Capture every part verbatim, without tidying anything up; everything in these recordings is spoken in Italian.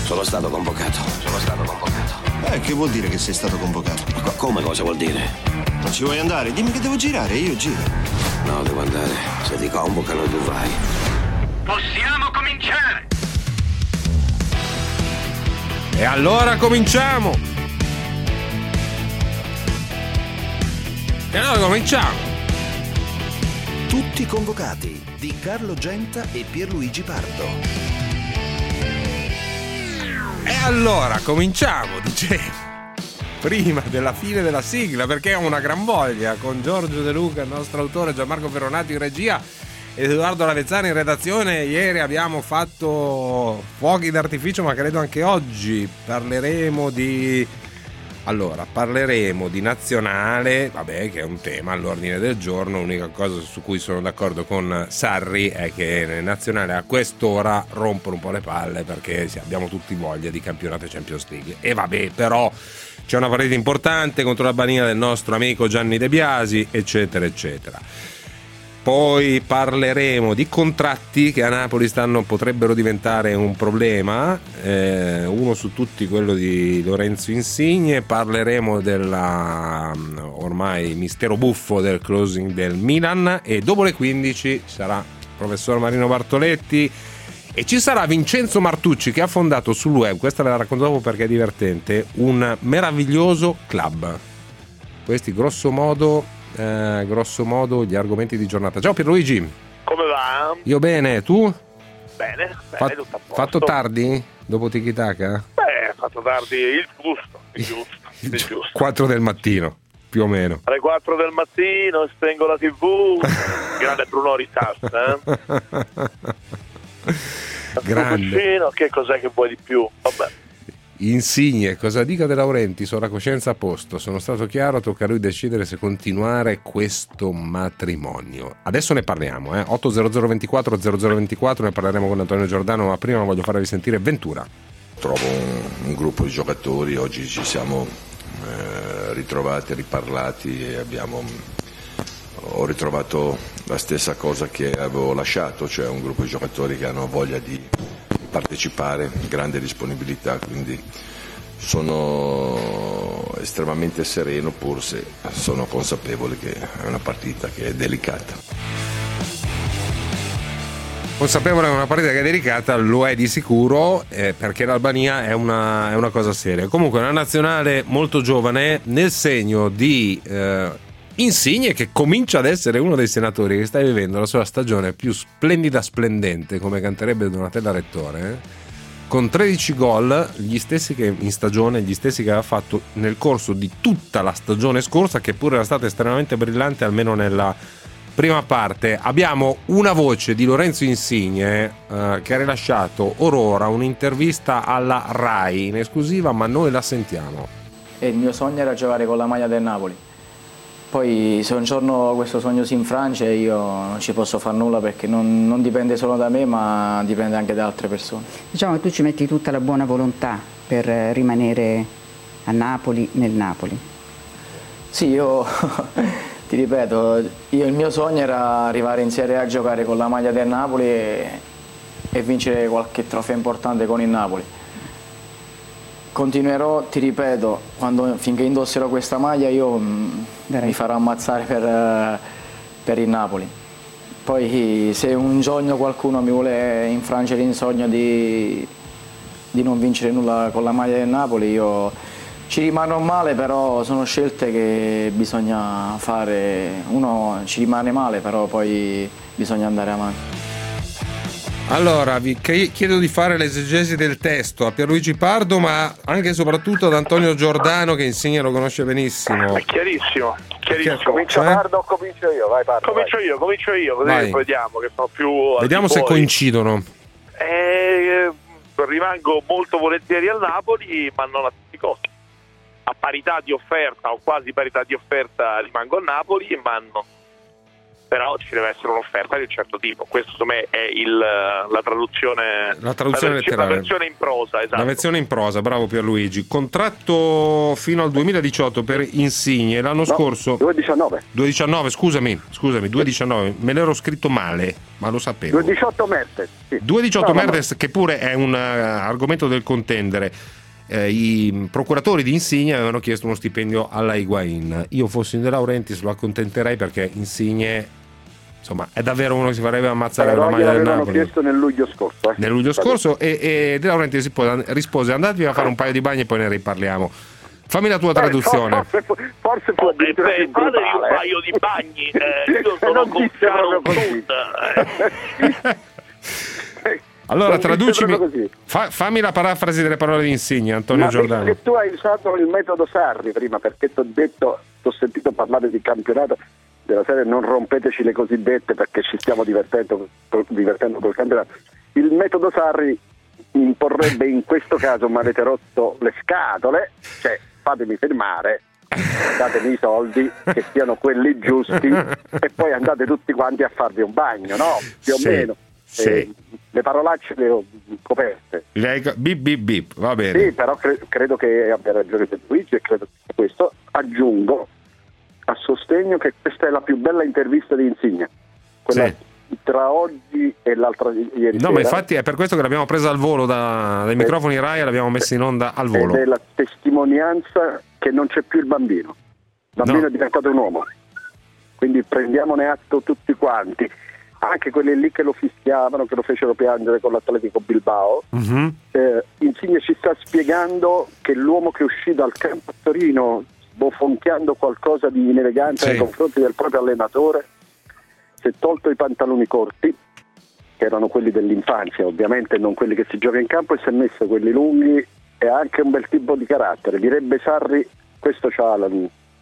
Sono stato convocato. Sono stato convocato. Eh, che vuol dire che sei stato convocato? Ma come cosa vuol dire? Non ci vuoi andare? Dimmi che devo girare, io giro. No, devo andare. Se ti convocano tu vai. Possiamo cominciare! E allora cominciamo! E allora cominciamo! Tutti convocati di Carlo Genta e Pierluigi Pardo. E allora cominciamo, dicevo, prima della fine della sigla, perché ho una gran voglia, con Giorgio De Luca, il nostro autore, Gianmarco Ferronati in regia ed Edoardo Lavezzani in redazione. Ieri abbiamo fatto fuochi d'artificio, ma credo anche oggi parleremo di... Allora, parleremo di nazionale, vabbè, che è un tema all'ordine del giorno. L'unica cosa su cui sono d'accordo con Sarri è che nel nazionale a quest'ora rompono un po' le palle, perché sì, abbiamo tutti voglia di campionato Champions League. E vabbè, però c'è una partita importante contro l'Albania del nostro amico Gianni De Biasi, eccetera, eccetera. Poi parleremo di contratti che a Napoli stanno, potrebbero diventare un problema, eh, uno su tutti quello di Lorenzo Insigne. Parleremo della ormai mistero buffo del closing del Milan, e dopo le quindici sarà il professor Marino Bartoletti e ci sarà Vincenzo Martucci, che ha fondato sul web, questa ve la racconto dopo perché è divertente, un meraviglioso club. Questi grosso modo Eh, grosso modo gli argomenti di giornata. Ciao Pierluigi. Come va? Io bene, tu? Bene, bene, Fa- tutto a posto. Fatto tardi? Dopo Tiki Taka? Beh, fatto tardi, il giusto, il giusto, il giusto. quattro del mattino, più o meno. Alle quattro del mattino spengo la tivù. Grande Bruno Ritasta, eh? Grande. Cucino, che cos'è che vuoi di più? Vabbè. Insigne, cosa dica De Laurenti? Sono la coscienza a posto, sono stato chiaro, tocca a lui decidere se continuare questo matrimonio. Adesso ne parliamo, eh? otto zero zero ventiquattro zero zero ventiquattro, ne parleremo con Antonio Giordano, ma prima voglio farvi sentire Ventura. Trovo un, un gruppo di giocatori, oggi ci siamo eh, ritrovati, riparlati e abbiamo, ho ritrovato la stessa cosa che avevo lasciato, cioè un gruppo di giocatori che hanno voglia di partecipare, grande disponibilità, quindi sono estremamente sereno, pur se sono consapevole che è una partita che è delicata. Consapevole che è una partita che è delicata, lo è di sicuro, eh, perché l'Albania è una, è una cosa seria. Comunque è una nazionale molto giovane, nel segno di eh, Insigne, che comincia ad essere uno dei senatori che sta vivendo la sua stagione più splendida, splendente, come canterebbe Donatella Rettore, eh? Con tredici gol, gli stessi che in stagione, gli stessi che aveva fatto nel corso di tutta la stagione scorsa, che pure era stata estremamente brillante, almeno nella prima parte. Abbiamo una voce di Lorenzo Insigne eh, che ha rilasciato orora un'intervista alla Rai in esclusiva, ma noi la sentiamo. E il mio sogno era giocare con la maglia del Napoli. Poi se un giorno questo sogno si infrange io non ci posso fare nulla, perché non, non dipende solo da me, ma dipende anche da altre persone. Diciamo che tu ci metti tutta la buona volontà per rimanere a Napoli, nel Napoli. Sì, io ti ripeto, io, il mio sogno era arrivare in Serie A a giocare con la maglia del Napoli e, e vincere qualche trofeo importante con il Napoli. Continuerò, ti ripeto, quando, finché indosserò questa maglia io mh, mi farò ammazzare per, per il Napoli. Poi se un giorno qualcuno mi vuole infrangere il sogno di, di non vincere nulla con la maglia del Napoli, io ci rimarrò male, però sono scelte che bisogna fare. Uno ci rimane male, però poi bisogna andare avanti. Allora, vi chiedo di fare l'esegesi del testo a Pierluigi Pardo, ma anche e soprattutto ad Antonio Giordano, che Insigne lo conosce benissimo. È chiarissimo, chiarissimo. Che, comincio cioè? Pardo o comincio io? Vai Pardo. Comincio vai. io, comincio io, così vai. vediamo che sono più... Vediamo se coincidono. Eh, rimango molto volentieri al Napoli, ma non a tutti i costi. A parità di offerta o quasi parità di offerta rimango a Napoli, ma no. però ci deve essere un'offerta di un certo tipo. Questo secondo me è il, la traduzione, la traduzione la, letterale, la versione in prosa, esatto. La versione in prosa, bravo Pierluigi. Contratto fino al duemiladiciotto per Insigne, l'anno no, scorso duemiladiciannove duemiladiciannove, scusami, scusami, duemiladiciannove, me l'ero scritto male, ma lo sapevo. duemiladiciotto Mertens, sì. duemiladiciotto no, Mertens, che pure è un uh, argomento del contendere. Eh, I procuratori di Insigne avevano chiesto uno stipendio alla Higuain. Io fossi in De Laurentiis lo accontenterei, perché Insigne, insomma, è davvero uno che si farebbe ammazzare Però la maglia del l'avevano Napoli. chiesto nel luglio scorso. Eh. Nel luglio scorso e, e De Laurentiis rispose: andatevi a fare un paio di bagni e poi ne riparliamo. Fammi la tua traduzione. Eh, forse, forse può oh, beh, beh, fatevi un paio di bagni, eh, io sono Gonzalo Sud. Eh. Allora traducimi, fa, fammi la parafrasi delle parole di Insigne, Antonio Ma Giordano. Perché tu hai usato il metodo Sarri prima, perché ti ho detto, ti ho sentito parlare di campionato della serie, non rompeteci le cosiddette perché ci stiamo divertendo, divertendo col campionato. Il metodo Sarri imporrebbe in questo caso: mi avete rotto le scatole, cioè fatemi firmare, datemi i soldi che siano quelli giusti e poi andate tutti quanti a farvi un bagno, no? Più sì, o meno. Sì. Eh, le parolacce le ho coperte. Lei, bip bip bip, va bene. Sì, però cre- credo che abbia ragione Luigi e credo che questo, aggiungo a sostegno che questa è la più bella intervista di Insigne, quella sì. tra oggi e l'altra ieri no sera. Ma infatti è per questo che l'abbiamo presa al volo da, dai microfoni Rai e l'abbiamo messa in onda al volo. Ed è la testimonianza che non c'è più il bambino il bambino no. è diventato un uomo, quindi prendiamone atto tutti quanti, anche quelli lì che lo fischiavano, che lo fecero piangere con l'Atletico Bilbao. Mm-hmm. eh, Insigne ci sta spiegando che l'uomo che è uscito al campo a Torino bofonchiando qualcosa di ineleganza sì. nei confronti del proprio allenatore, si è tolto i pantaloni corti, che erano quelli dell'infanzia ovviamente, non quelli che si gioca in campo, e si è messo quelli lunghi, e ha anche un bel tipo di carattere, direbbe Sarri. Questo c'ha la,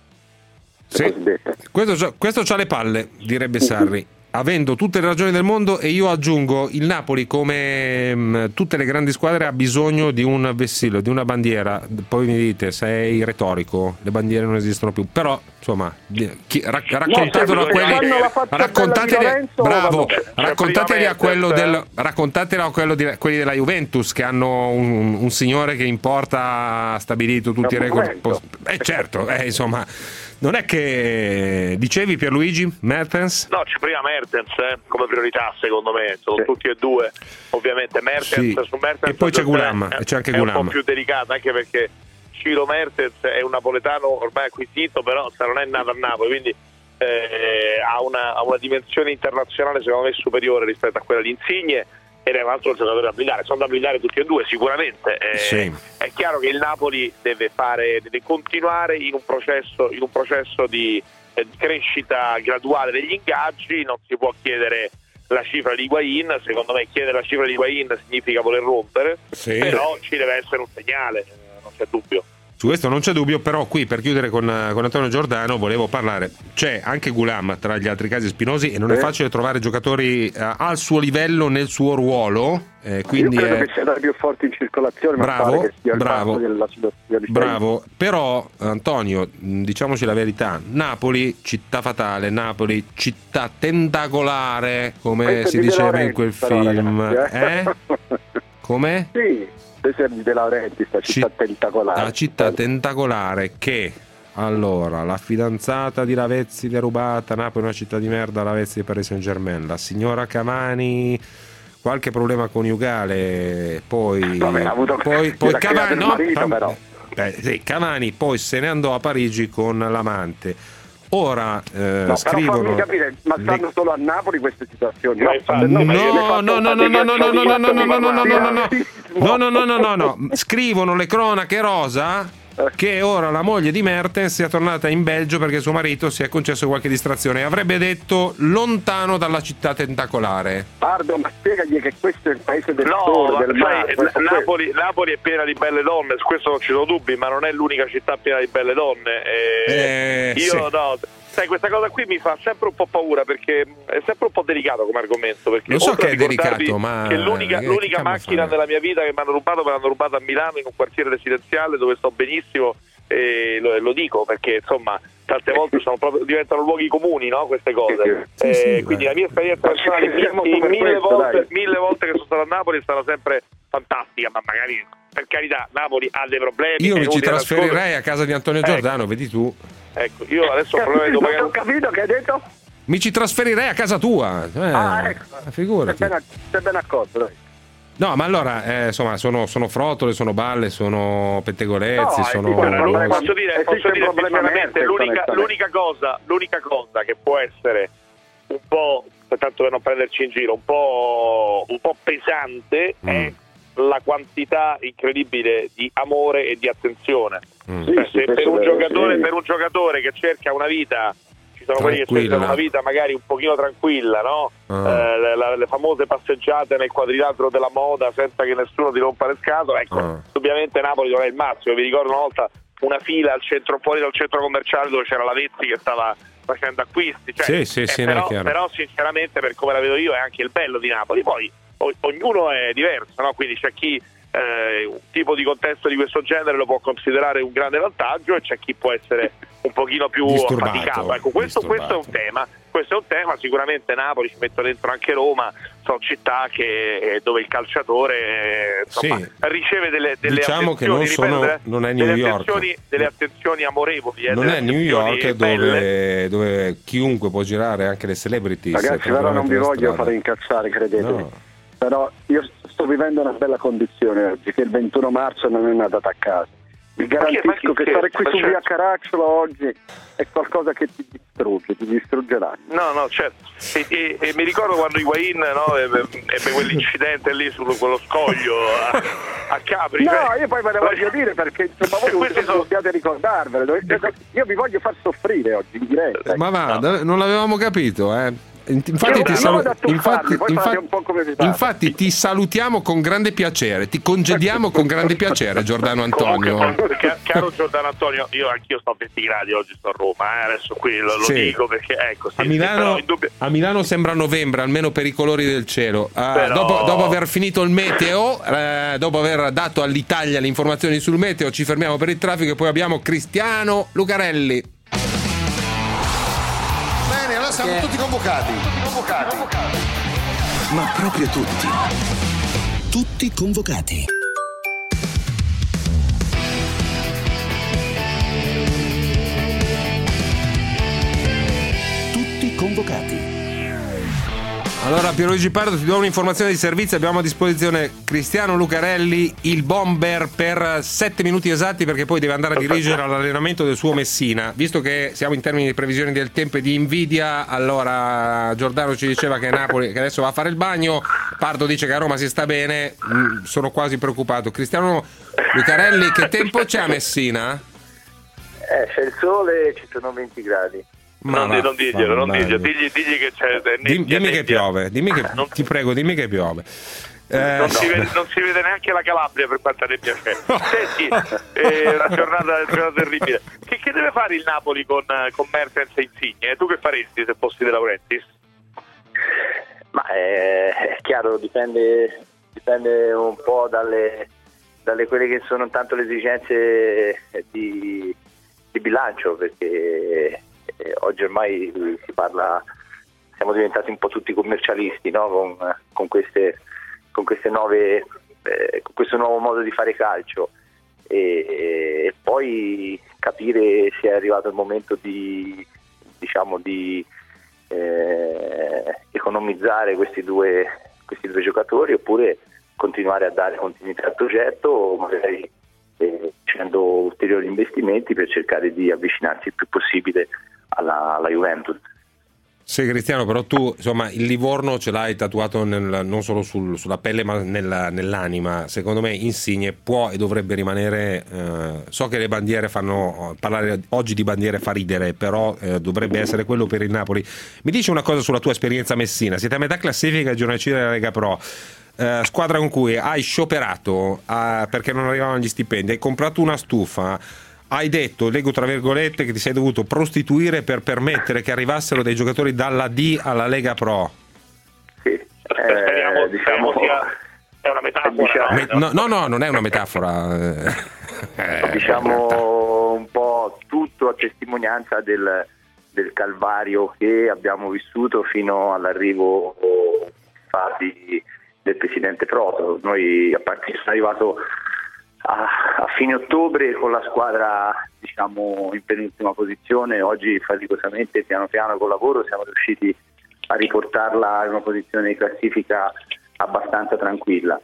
sì. questo, c'ha, questo c'ha le palle, direbbe Sarri, avendo tutte le ragioni del mondo. E io aggiungo, il Napoli, come mh, tutte le grandi squadre, ha bisogno di un vessillo, di una bandiera. Poi mi dite, sei retorico, le bandiere non esistono più, però insomma chi, rac- raccontatelo no, a quelli raccontateli, bravo, raccontateli a quello del raccontatelo a quello di, quelli della Juventus, che hanno un, un signore che in porta ha stabilito tutti i record post- eh certo, eh, insomma. Non è che dicevi Pierluigi Mertens? No, c'è prima Mertens eh, come priorità, secondo me, sono sì. tutti e due, ovviamente Mertens sì. su Mertens, e poi c'è Gulam, è, c'è anche è Gulam. un po' più delicato, anche perché Ciro Mertens è un napoletano ormai acquisito, però non è nato a Napoli, quindi eh, ha, una, ha una dimensione internazionale secondo me superiore rispetto a quella di Insigne, ed è un altro giocatore da blindare, sono da blindare tutti e due sicuramente. Eh, sì. È chiaro che il Napoli deve fare, deve continuare in un processo, in un processo di, eh, di crescita graduale degli ingaggi. Non si può chiedere la cifra di Higuain, secondo me chiedere la cifra di Higuain significa voler rompere, sì. però ci deve essere un segnale, non c'è dubbio. Su questo non c'è dubbio, però qui per chiudere con, con Antonio Giordano volevo parlare, c'è anche Gulam tra gli altri casi spinosi e non eh. è facile trovare giocatori uh, al suo livello, nel suo ruolo, eh, quindi io credo è... che sia dai più forti in circolazione, bravo, ma pare che sia il bravo, della situazione. bravo, però Antonio, diciamoci la verità, Napoli città fatale, Napoli città tentacolare, come questo si diceva in quel però, film, ragazzi, eh? eh? Come? Sì. Sergi De Laurentiis, la città C- tentacolare. La città tentacolare che, allora, la fidanzata di Lavezzi derubata, Napoli è una città di merda, Lavezzi di Paris Saint-Germain, la signora Cavani qualche problema coniugale, poi Vabbè, ha avuto poi, poi Cavani, no? marito, però. Eh, sì, Cavani poi se ne andò a Parigi con l'amante. Ora eh, no, scrivono. Però fammi capire, ma stanno le... solo a Napoli queste situazioni? No, no, no, no, no, no, no, no, no, no, no, no, no, no, no, no, no, no, no, no, scrivono le cronache rosa che ora la moglie di Mertens sia tornata in Belgio perché suo marito si è concesso qualche distrazione, avrebbe detto lontano dalla città tentacolare. Pardo, ma spiegagli che questo è il paese del no, sole, del mare. Napoli, Napoli è piena di belle donne, su questo non ci sono dubbi, ma non è l'unica città piena di belle donne. E eh, io sì. no, sai, questa cosa qui mi fa sempre un po' paura perché è sempre un po' delicato come argomento. Perché lo so che è delicato, ma che l'unica, che l'unica macchina fare? nella mia vita che mi hanno rubato me l'hanno rubata a Milano in un quartiere residenziale dove sto benissimo, e lo, lo dico perché insomma tante volte sono proprio, diventano luoghi comuni, no? Queste cose. Sì, sì, eh, quindi la mia esperienza personale in mille, volte, mille volte che sono stato a Napoli è stata sempre fantastica, ma magari per carità Napoli ha dei problemi. Io mi ci trasferirei a casa di Antonio ecco. Giordano, vedi tu. Ecco, io adesso ho problemi non dopo ho capito che hai detto? Mi ci trasferirei a casa tua. Eh, ah, ecco. Figurati. Sei ben, sei ben accorto, dai. No, ma allora, eh, insomma, sono, sono frottole, sono balle, sono pettegolezzi, no, sono... Guarda, posso dire, posso dire sinceramente, l'unica, l'unica, cosa, l'unica cosa che può essere un po', tanto per non prenderci in giro, un po', un po' pesante mm. è la quantità incredibile di amore e di attenzione. Mm. Cioè, sì, se per un, giocatore, sì. per un giocatore che cerca una vita... sono quelli che cercano una vita magari un pochino tranquilla, no? Uh. Eh, le, le, le famose passeggiate nel quadrilatero della moda senza che nessuno ti rompa le scatole. Ecco, uh. ovviamente Napoli non è il massimo. Vi ricordo una volta una fila al centro, fuori dal centro commerciale dove c'era la Vezzi che stava facendo acquisti. Cioè, sì, sì, eh, sì, però, però sinceramente per come la vedo io è anche il bello di Napoli. Poi o, ognuno è diverso, no? Quindi c'è chi eh, un tipo di contesto di questo genere lo può considerare un grande vantaggio e c'è chi può essere un pochino più affaticato. Ecco, questo, questo è un tema. Questo è un tema, sicuramente Napoli, ci metto dentro anche Roma, sono città che, dove il calciatore insomma, sì. riceve delle, delle diciamo che non, sono, delle, non è New delle York. Attenzioni, delle attenzioni amorevoli. Eh, non è New York dove, dove chiunque può girare, anche le celebrity. Ragazzi, però non vi voglio fare incazzare, credetemi. No. Però io sto vivendo una bella condizione oggi, che il ventuno marzo non è una data a caso. Vi garantisco che, che stare qui su via Caracciolo oggi è qualcosa che ti distrugge, ti distruggerà. No, no, certo. E, e, e mi ricordo quando Higuain no, ebbe quell'incidente lì su quello scoglio a, a Capri. No, cioè, io poi ve ne voglio dire perché insomma voi non sono... dobbiate ricordarvelo. Io vi voglio far soffrire oggi in diretta. Ma va, no. non l'avevamo capito, eh. Infatti, ti, salu- infatti, infatti, infatti ti salutiamo con grande piacere, ti congediamo con grande piacere, Giordano Antonio. Comunque, caro Giordano Antonio, io anch'io sto a venti gradi oggi, sto a Roma, eh? Adesso qui lo, lo sì. dico perché ecco, sì, a, Milano, sì, dubbio... a Milano sembra novembre, almeno per i colori del cielo. Uh, però... dopo, dopo aver finito il meteo, uh, dopo aver dato all'Italia le informazioni sul meteo, ci fermiamo per il traffico e poi abbiamo Cristiano Lucarelli. Siamo tutti convocati. Tutti convocati. Ma proprio tutti. Tutti convocati. Tutti convocati. Allora Pierluigi Pardo, ti do un'informazione di servizio, abbiamo a disposizione Cristiano Lucarelli, il bomber, per sette minuti esatti perché poi deve andare a dirigere all'allenamento del suo Messina. Visto che siamo in termini di previsioni del tempo e di invidia, allora Giordano ci diceva che Napoli che adesso va a fare il bagno, Pardo dice che a Roma si sta bene, sono quasi preoccupato. Cristiano Lucarelli, che tempo c'è a Messina? Eh, c'è il sole e ci sono venti gradi. Ma non, non diglielo, non diglielo, digli, digli che c'è. Dimmi, dimmi che piove, dimmi che, non, ti prego, dimmi che piove. Eh, non, no. si vede, non si vede neanche la Calabria per quanta nebbia c'è. Senti, è una giornata, una giornata terribile. Che, che deve fare il Napoli con, con Mertens e Insigne? Tu che faresti se fossi De Laurentiis? Ma è, è chiaro, dipende, dipende un po' dalle, dalle quelle che sono intanto le esigenze di, di bilancio, perché Eh, oggi ormai si parla, siamo diventati un po' tutti commercialisti, no? con, con queste con queste nuove eh, con questo nuovo modo di fare calcio e, e poi capire se è arrivato il momento di diciamo di eh, economizzare questi due questi due giocatori oppure continuare a dare continuità al progetto o magari eh, facendo ulteriori investimenti per cercare di avvicinarsi il più possibile Alla, alla Juventus. Sì, Cristiano, però tu insomma il Livorno ce l'hai tatuato nel, non solo sul, sulla pelle ma nella, nell'anima. Secondo me Insigne può e dovrebbe rimanere eh, so che le bandiere fanno parlare oggi di bandiere fa ridere, però eh, dovrebbe essere quello per il Napoli. Mi dici una cosa sulla tua esperienza a Messina, siete a metà classifica giornalista della Lega Pro, eh, squadra con cui hai scioperato eh, perché non arrivavano gli stipendi, hai comprato una stufa, hai detto, leggo tra virgolette, che ti sei dovuto prostituire per permettere che arrivassero dei giocatori dalla D alla Lega Pro. Sì, eh, speriamo, diciamo sia è una metafora. Diciamo, no? no, no, non è una metafora. Eh, diciamo tutto a testimonianza del, del calvario che abbiamo vissuto fino all'arrivo infatti, del presidente Proto. Noi, a parte sono arrivato a, a fine ottobre con la squadra, diciamo, in penultima posizione, oggi faticosamente, piano piano col lavoro siamo riusciti a riportarla in una posizione di classifica abbastanza tranquilla.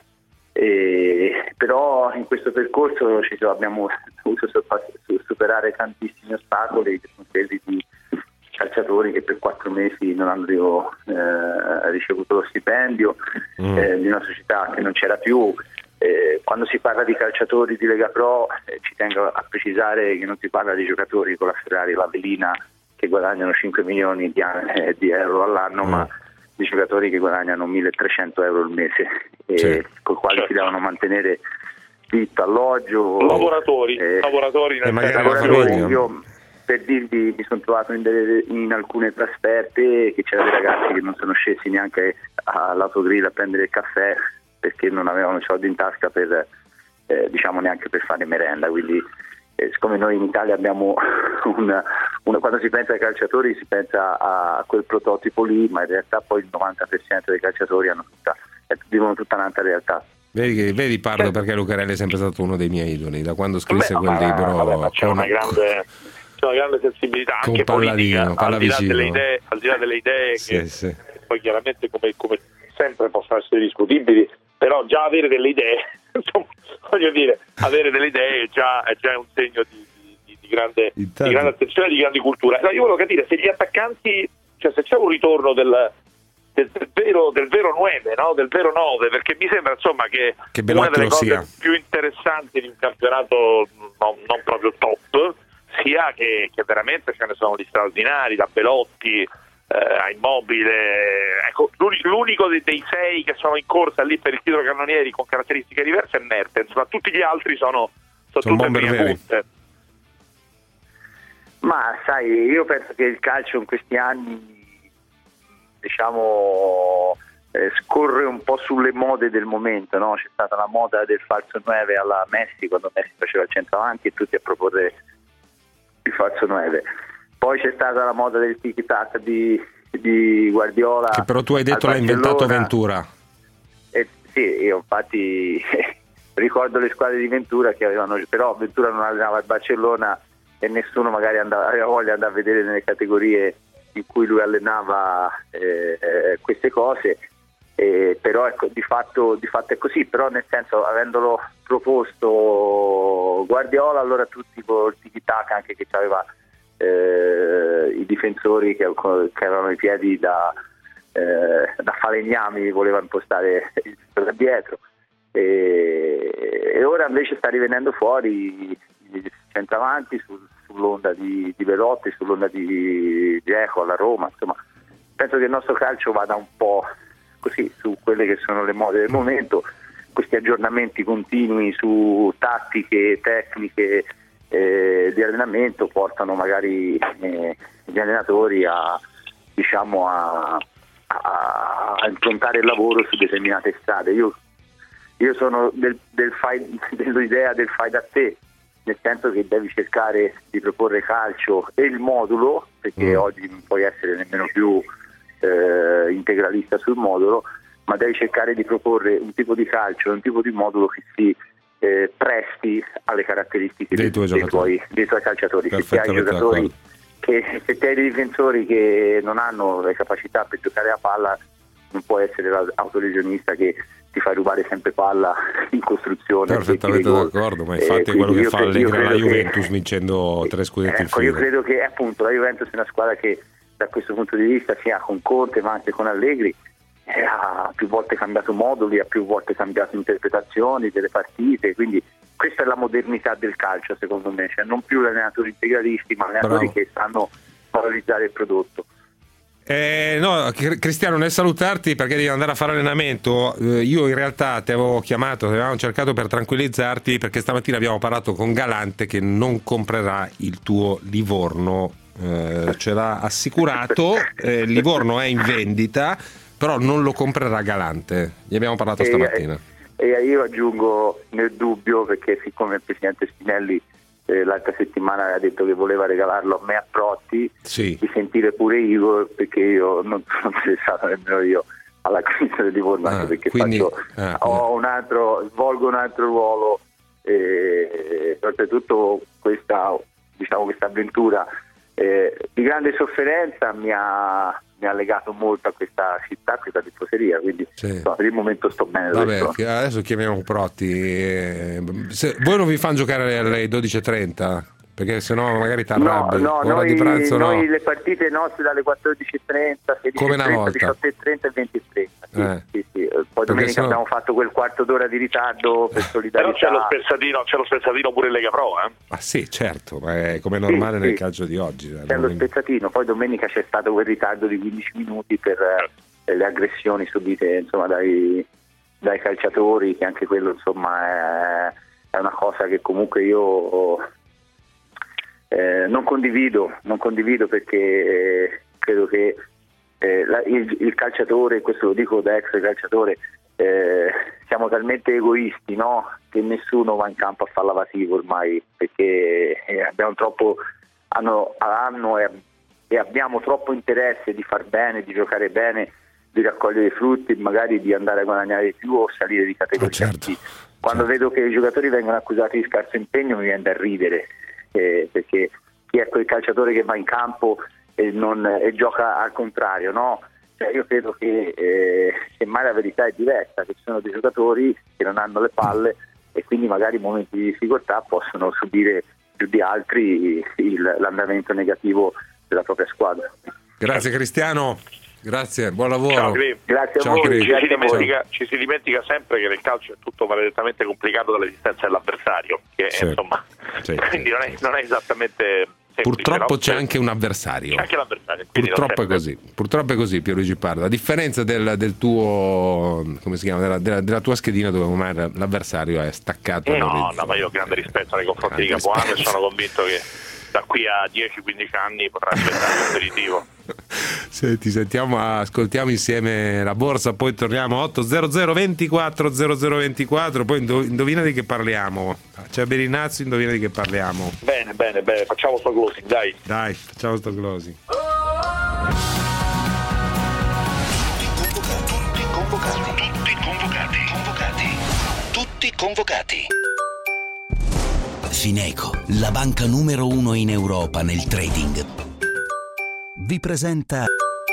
E, però in questo percorso ci abbiamo dovuto superare tantissimi ostacoli, che sono quelli di calciatori che per quattro mesi non hanno eh, ricevuto lo stipendio, mm. eh, di una società che non c'era più. Eh, quando si parla di calciatori di Lega Pro eh, ci tengo a precisare che non si parla di giocatori con la Ferrari e l'Avellina che guadagnano cinque milioni di, eh, di euro all'anno, mm. ma di giocatori che guadagnano milletrecento euro al mese, e sì. con i quali certo. si devono mantenere vitto, alloggio, lavoratori, eh, lavoratori, e magari lavoratori. Io, per dirvi, mi sono trovato in, delle, in alcune trasferte che c'erano dei ragazzi che non sono scesi neanche all'autogrill a prendere il caffè perché non avevano soldi in tasca per eh, diciamo neanche per fare merenda. Quindi eh, siccome noi in Italia abbiamo una, una, quando si pensa ai calciatori si pensa a, a quel prototipo lì, ma in realtà poi il novanta per cento dei calciatori hanno tutta, vivono tutta un'altra realtà. Vedi, vedi Pardo, perché Lucarelli è sempre stato uno dei miei idoli da quando scrisse Beh, quel ma, libro. Vabbè, ma c'è, con, una grande, c'è una grande sensibilità con anche politica, al di là delle idee, al di là delle idee sì, che sì. poi chiaramente come, come sempre possono essere discutibili, però già avere delle idee, insomma, voglio dire, avere delle idee già, è già un segno di, di, di, grande, di grande attenzione e di grande cultura. No, io volevo capire se gli attaccanti, cioè se c'è un ritorno del Del, del vero del vero nove, no? Del vero nove, perché mi sembra insomma che, che una delle cose sia. più interessanti di un campionato no, non proprio top sia che, che veramente ce ne sono di straordinari, da Belotti eh, a Immobile. Ecco, l'unico dei, dei sei che sono in corsa lì per il titolo cannonieri con caratteristiche diverse è Mertens, ma tutti gli altri sono, sono, sono tutte prime punte. Ma sai, io penso che il calcio in questi anni diciamo eh, scorre un po' sulle mode del momento, no? C'è stata la moda del falso nove alla Messi, quando Messi faceva il centravanti e tutti a proporre il falso nove. Poi c'è stata la moda del tiki-taka di, di Guardiola, che però tu hai detto l'ha inventato Ventura. Eh, sì, io infatti ricordo le squadre di Ventura che avevano, però Ventura non allenava il Barcellona e nessuno magari andava, aveva voglia di andare a vedere nelle categorie in cui lui allenava eh, eh, queste cose, eh, però ecco, di fatto, di fatto è così, però nel senso, avendolo proposto Guardiola, allora tutti col tiki-taka, anche che aveva eh, i difensori che, che avevano i piedi da, eh, da falegnami, voleva impostare da dietro, e, e ora invece sta rivenendo fuori il centravanti sul sull'onda di, di Belotti, sull'onda di Dzeko alla Roma. Insomma, penso che il nostro calcio vada un po' così su quelle che sono le mode del momento, questi aggiornamenti continui su tattiche, tecniche eh, di allenamento portano magari eh, gli allenatori a diciamo a, a, a improntare il lavoro su determinate strade. Io, io sono del, del fai, dell'idea del fai da te, nel senso che devi cercare di proporre calcio e il modulo, perché mm. oggi non puoi essere nemmeno più eh, integralista sul modulo, ma devi cercare di proporre un tipo di calcio e un tipo di modulo che si eh, presti alle caratteristiche dei, tuoi, dei, tuoi, dei tuoi calciatori. Se ti hai giocatori che, se ti hai dei difensori che non hanno le capacità per giocare a palla, non puoi essere l'autolesionista che ti fai rubare sempre palla in costruzione. Perfettamente d'accordo, ma infatti è quello che fa Allegri alla Juventus, che, vincendo tre scudetti ecco, in fila. Io credo che appunto la Juventus è una squadra che da questo punto di vista, sia con Conte ma anche con Allegri, eh, ha più volte cambiato moduli, ha più volte cambiato interpretazioni delle partite, quindi questa è la modernità del calcio secondo me, cioè non più allenatori integralisti ma allenatori Bravo. che sanno valorizzare il prodotto. Eh, no, Cristiano, nel salutarti perché devi andare a fare allenamento, eh, io in realtà ti avevo chiamato, ti avevamo cercato per tranquillizzarti, perché stamattina abbiamo parlato con Galante che non comprerà il tuo Livorno, eh, ce l'ha assicurato, eh, Livorno è in vendita, però non lo comprerà Galante, gli abbiamo parlato e, stamattina. E io aggiungo nel dubbio, perché siccome il presidente Spinelli eh, l'altra settimana aveva detto che voleva regalarlo a me a Protti, sì. di sentire pure Igor, perché io non sono interessato nemmeno io all'acquisto di Livorno, anche Ah, perché quindi, faccio, ah, ho un altro, svolgo un altro ruolo, e oltretutto questa, diciamo, questa avventura eh, di grande sofferenza mi ha, mi ha legato molto a questa città, a questa tifoseria, quindi sì. insomma, per il momento sto bene. Vabbè, adesso. adesso chiamiamo Protti. eh, se, voi non vi fanno giocare alle dodici e trenta? Perché sennò magari ti arrabbi. No, no, Ora noi, di pranzo no. noi le partite nostre dalle quattordici e trenta, sedici Come e una trenta, volta. diciotto e trenta e venti e trenta. Sì, Eh. sì, sì. Poi domenica sennò- abbiamo fatto quel quarto d'ora di ritardo per Però solidarietà. c'è lo spezzatino, c'è lo spezzatino pure in Lega Pro, eh? Ah sì, certo, ma è come normale Sì, nel sì. calcio di oggi. C'è lo spezzatino, poi domenica c'è stato quel ritardo di quindici minuti per eh, le aggressioni subite, insomma, dai, dai calciatori, che anche quello, insomma, è, è una cosa che comunque io eh, non condivido, non condivido perché eh, credo che eh, la, il, il calciatore, questo lo dico da ex calciatore, eh, siamo talmente egoisti, no? Che nessuno va in campo a far lavativo ormai, perché eh, abbiamo troppo hanno, hanno e, e abbiamo troppo interesse di far bene, di giocare bene, di raccogliere i frutti, magari di andare a guadagnare di più o salire di categoria. Oh, certo. Quando certo. vedo che i giocatori vengono accusati di scarso impegno mi viene da ridere, eh, perché chi è quel calciatore che va in campo e, non, e gioca al contrario, no? Cioè io credo che eh, semmai la verità è diversa, che ci sono dei giocatori che non hanno le palle e quindi magari in momenti di difficoltà possono subire più di altri il, l'andamento negativo della propria squadra. Grazie Cristiano, grazie, buon lavoro. Ciao, Cri. Grazie a Ciao, voi. Cri. Ci si, dimentica, Ciao. ci si dimentica sempre che nel calcio è tutto maledettamente complicato dall'esistenza dell'avversario, che Sì. insomma, Sì. quindi non è, non è esattamente semplice, Purtroppo no? c'è anche un avversario. C'è anche l'avversario. quindi non Purtroppo è sempre. così, purtroppo è così Pierluigi Parda. A differenza del, del tuo, come si chiama, della, della, della tua schedina dove ormai l'avversario è staccato. No, all'orizzonte. no, ma io ho grande rispetto nei confronti di Grande Capuano e rispetto. sono convinto che da qui a dieci quindici anni potrà aspettare un aperitivo. Senti, sentiamo, ascoltiamo insieme la borsa, poi torniamo otto zero zero ventiquattro zero zero ventiquattro, poi indo- indovina di che parliamo. C'è Berinazzo, indovina di che parliamo. Bene, bene, bene, facciamo sto closing, dai. Dai, facciamo sto closing. Tutti convocati. Tutti convocati. Convocati. Tutti convocati. Fineco, la banca numero uno in Europa nel trading, vi presenta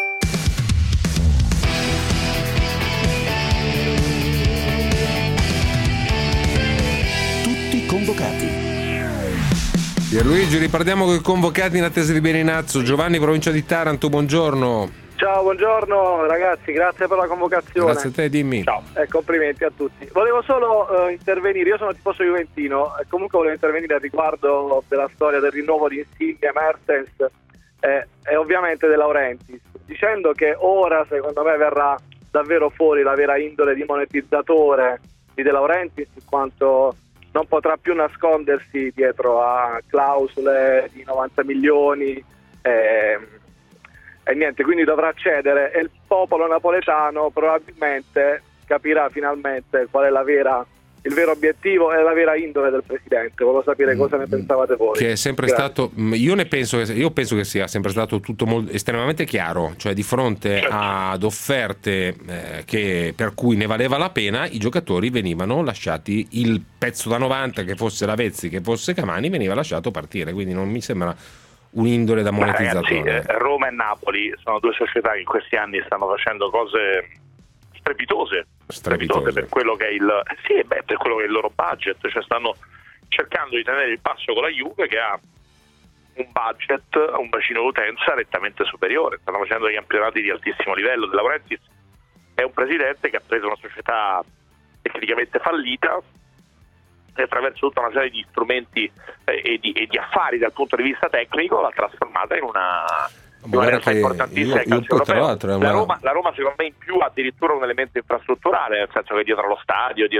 Tutti convocati. Pierluigi, ripartiamo con i convocati in attesa di Berinazzo. Giovanni, provincia di Taranto, buongiorno. Ciao, buongiorno ragazzi, grazie per la convocazione. Grazie a te, dimmi. Ciao. E complimenti a tutti. Volevo solo uh, intervenire, io sono tifoso juventino e comunque volevo intervenire riguardo della storia del rinnovo di Insigne, Mertens eh, e ovviamente De Laurentiis, dicendo che ora secondo me verrà davvero fuori la vera indole di monetizzatore di De Laurentiis, in quanto non potrà più nascondersi dietro a clausole di novanta milioni eh, e niente, quindi dovrà cedere e il popolo napoletano probabilmente capirà finalmente qual è la vera, il vero obiettivo e la vera indole del presidente. Volevo sapere cosa ne pensavate voi. Che è sempre Grazie. stato, io ne penso che io penso che sia sempre stato tutto molto, estremamente chiaro, cioè di fronte ad offerte eh, che, per cui ne valeva la pena, i giocatori venivano lasciati, il pezzo da novanta, che fosse Lavezzi, che fosse Cavani, veniva lasciato partire, quindi non mi sembra un'indole da monetizzatore. Ragazzi, eh, Roma e Napoli sono due società che in questi anni stanno facendo cose strepitose, strepitose per quello che è il sì, beh, per quello che è il loro budget, cioè stanno cercando di tenere il passo con la Juve che ha un budget, un bacino d'utenza nettamente superiore, stanno facendo dei campionati di altissimo livello. De Laurentiis è un presidente che ha preso una società tecnicamente fallita e attraverso tutta una serie di strumenti eh, e, di, e di affari dal punto di vista tecnico l'ha trasformata in una, in una realtà importantissima del calcio europeo. La Roma, la Roma secondo me in più ha addirittura un elemento infrastrutturale, nel senso che dietro lo stadio, dietro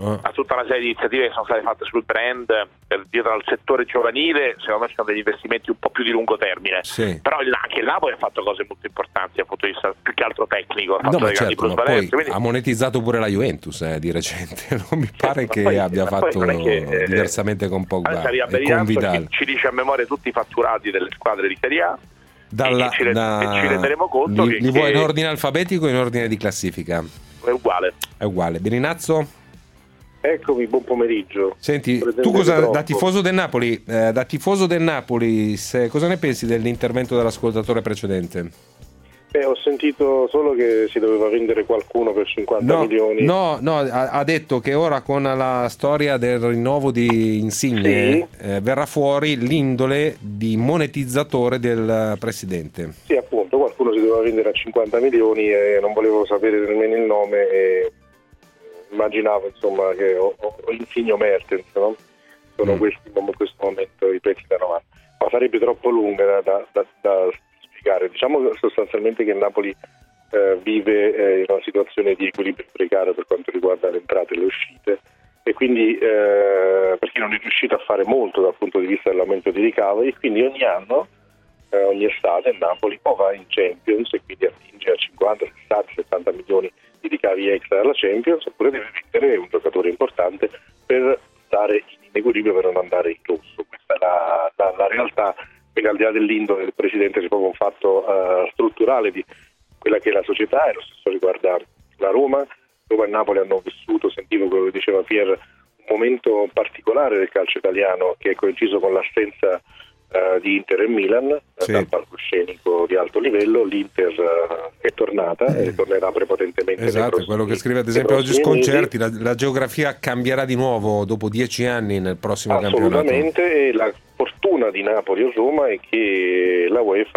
Oh. a tutta una serie di iniziative che sono state fatte sul brand per dietro al settore giovanile. Secondo me ci sono degli investimenti un po' più di lungo termine, sì. però il, anche il Napoli ha fatto cose molto importanti dal punto di vista più che altro tecnico, ha fatto No, ma delle grandi certo, ma poi plusvalenze, quindi... ha monetizzato pure la Juventus eh, di recente, non mi pare Certo, che poi, abbia fatto che, eh, diversamente con Pogba arriva e con Vidal. ci, ci dice a memoria tutti i fatturati delle squadre di Serie A. Dalla, e ci, da, e ci renderemo conto li, che, li vuoi che in ordine alfabetico o in ordine di classifica? È uguale. È uguale. Beninazzo? Eccomi, buon pomeriggio. Senti, tu cosa, da tifoso del Napoli, eh, da tifoso del Napoli, se, cosa ne pensi dell'intervento dell'ascoltatore precedente? Eh, ho sentito solo che si doveva vendere qualcuno per cinquanta No, milioni. no, no, ha, ha detto che ora con la storia del rinnovo di Insigne Sì. eh, verrà fuori l'indole di monetizzatore del presidente. Sì, appunto, qualcuno si doveva vendere a cinquanta milioni e non volevo sapere nemmeno il nome e immaginavo insomma che ho, ho Insigne o Mertens, no? Sono Mm. questi in questo momento i pezzi da novanta, ma sarebbe troppo lunga da, da, da, da spiegare. Diciamo sostanzialmente che il Napoli eh, vive eh, in una situazione di equilibrio precario per quanto riguarda le entrate e le uscite, e quindi eh, perché non è riuscito a fare molto dal punto di vista dell'aumento di ricavi, e quindi ogni anno eh, ogni estate il Napoli o va in Champions e quindi attinge a cinquanta, sessanta, settanta milioni di ricavi extra alla Champions, oppure deve vendere un giocatore importante per stare in equilibrio, per non andare in rosso. Questa è la, la, la realtà, perché al di là dell'indole del presidente c'è proprio un fatto uh, strutturale di quella che è la società, e lo stesso riguarda la Roma. Roma e Napoli hanno vissuto, sentivo quello che diceva Pier, un momento particolare del calcio italiano che è coinciso con l'assenza uh, di Inter e Milan, sì, dal palcoscenico di alto livello. L'Inter uh, è tornata e eh. tornerà prepotentemente. Esatto, prossimi, quello che scrive ad esempio oggi Sconcerti, la, la geografia cambierà di nuovo dopo dieci anni nel prossimo campionato. Assolutamente, e la fortuna di Napoli o Roma è che la UEFA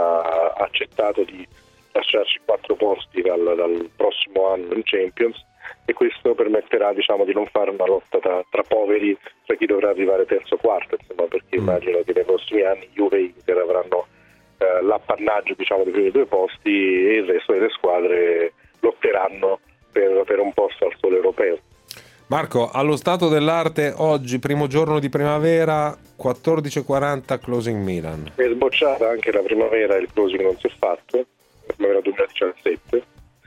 ha accettato di lasciarci quattro posti dal, dal prossimo anno in Champions, e questo permetterà, diciamo, di non fare una lotta tra, tra poveri, tra chi dovrà arrivare terzo o quarto, insomma, perché mm. immagino che nei prossimi anni Juve e Inter avranno eh, l'appannaggio, diciamo, dei primi due posti, e il resto delle squadre lotteranno per, per un posto al solo europeo. Marco, allo stato dell'arte oggi, primo giorno di primavera, quattordici e quaranta closing Milan. È sbocciata anche la primavera, il closing non si è fatto, la primavera duemiladiciassette,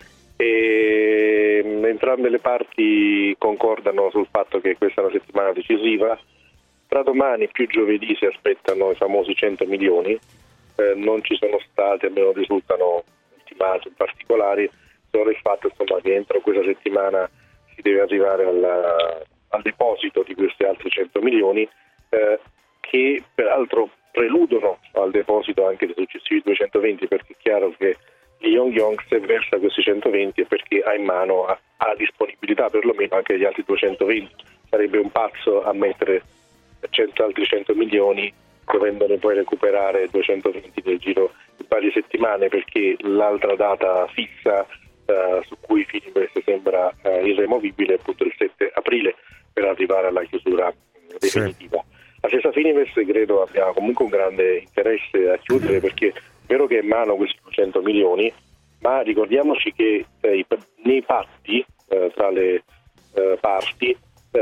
e entrambe le parti concordano sul fatto che questa è una settimana decisiva. Tra domani più giovedì si aspettano i famosi cento milioni, eh, non ci sono stati, almeno risultano ultimati in particolari, solo il fatto, insomma, che entro questa settimana si deve arrivare alla, al deposito di questi altri cento milioni, eh, che peraltro preludono al deposito anche dei successivi duecentoventi, perché è chiaro che il Young se versa questi centoventi è perché ha in mano, ha, ha la disponibilità perlomeno anche degli altri duecentoventi. Sarebbe un pazzo a mettere cento altri cento milioni dovendone poi recuperare duecentoventi nel giro di varie settimane, perché l'altra data fissa Uh, su cui Fininvest sembra uh, irremovibile è appunto il sette aprile per arrivare alla chiusura definitiva. Sì. La stessa Fininvest credo abbia comunque un grande interesse a chiudere, perché è vero che è in mano questi duecento milioni, ma ricordiamoci che eh, nei patti eh, tra le eh, parti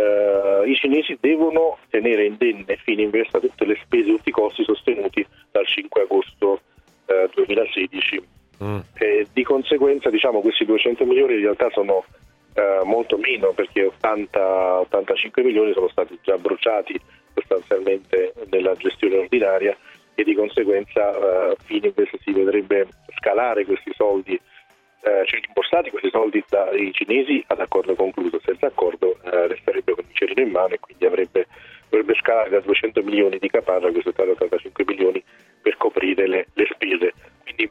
eh, i cinesi devono tenere indenne Fininvest a tutte le spese, tutti i costi sostenuti dal cinque agosto eh, duemilasedici. Mm. E di conseguenza, diciamo, questi duecento milioni in realtà sono eh, molto meno, perché ottanta ottantacinque milioni sono stati già bruciati sostanzialmente nella gestione ordinaria, e di conseguenza eh, Fininvest si vedrebbe scalare questi soldi, eh, cioè rimborsati questi soldi dai cinesi ad accordo concluso. Senza accordo eh, resterebbe con il cerino in mano, e quindi avrebbe, dovrebbe scalare da duecento milioni di caparra a questi ottantacinque milioni per coprire le, le spese. Quindi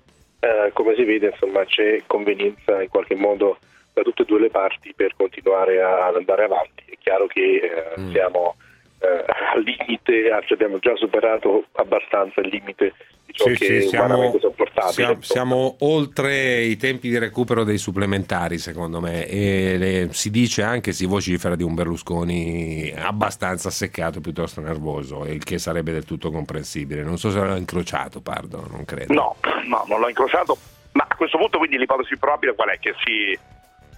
Uh, come si vede, insomma, c'è convenienza in qualche modo da tutte e due le parti per continuare a, ad andare avanti. È chiaro che uh, mm. siamo uh, al limite, anzi abbiamo già superato abbastanza il limite di ciò sì, che sì, è umanamente sopportabile. Siamo, siamo oltre i tempi di recupero dei supplementari, secondo me, e le, si dice anche, si vocifera di un Berlusconi abbastanza seccato, piuttosto nervoso, il che sarebbe del tutto comprensibile. Non so se l'ho incrociato, Pardo, non credo. No, no, non l'ho incrociato, ma a questo punto quindi l'ipotesi più probabile qual è? Che si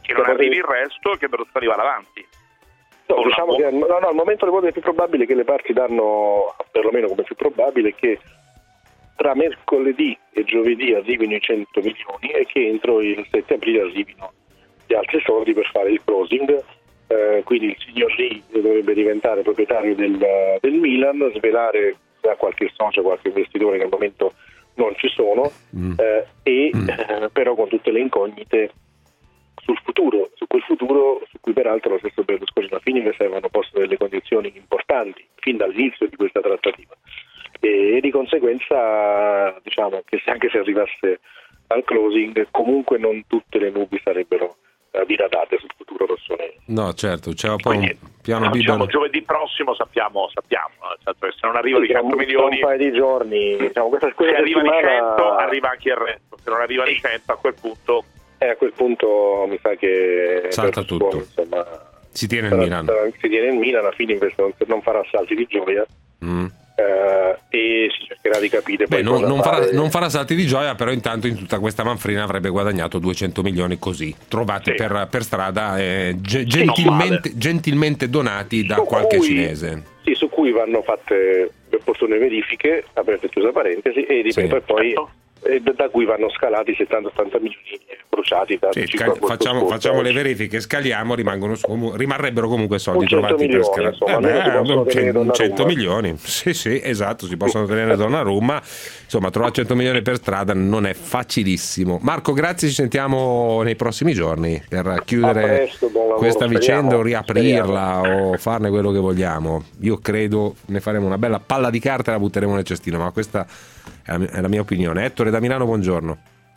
che non arrivi il resto e che Berlusconi vada avanti. No, diciamo che, no, no, al momento l'ipotesi più probabile che le parti danno, perlomeno come più probabile, che tra mercoledì e giovedì arrivino i cento milioni e che entro il sette aprile arrivino gli altri soldi per fare il closing. Eh, quindi il signor Ri dovrebbe diventare proprietario del, del Milan, svelare da qualche socio, qualche investitore che al momento non ci sono, mm. eh, e mm. eh, però con tutte le incognite sul futuro, su quel futuro su cui peraltro lo stesso Berlusconi alla fine avevano posto delle condizioni importanti fin dall'inizio di questa trattativa, e, e di conseguenza diciamo che se anche se arrivasse al closing comunque non tutte le nubi sarebbero uh, diradate sul futuro rossonero. No, certo, c'è poi un piano no, B. Diciamo, giovedì prossimo sappiamo, sappiamo certo, se non arrivano i cento milioni, un paio di giorni, diciamo, questa se arrivano i settimana... cento arriva anche il resto, se non arrivano i cento a quel punto E a quel punto mi sa che salta tutto. Insomma, si tiene il sarà, Milan. Sarà, si tiene il Milan, alla fine invece non, non farà salti di gioia, mm. eh, e si cercherà di capire. Beh, poi non, non, fare... farà, non farà salti di gioia, però intanto in tutta questa manfrina avrebbe guadagnato duecento milioni così, trovati sì. per, per strada, eh, ge- gentilmente, gentilmente donati da su qualche cui, cinese. Sì, su cui vanno fatte opportune verifiche, aperta e chiusa parentesi, e ripeto, sì. e poi... Certo. E da cui vanno scalati settanta ottanta milioni bruciati da sì, cal- facciamo, facciamo le verifiche, scaliamo, rimangono su, rimarrebbero comunque soldi trovati milioni, per scalare. Insomma, eh cento, cento milioni, sì sì, esatto, si possono tenere Donnarumma. Insomma, trovare cento milioni per strada non è facilissimo. Marco, grazie, ci sentiamo nei prossimi giorni per chiudere presto, lavoro, questa vicenda, speriamo, o riaprirla speriamo. o farne quello che vogliamo. Io credo ne faremo una bella palla di carta e la butteremo nel cestino, ma questa è la mia, è la mia opinione. Ettore da Milano, buongiorno.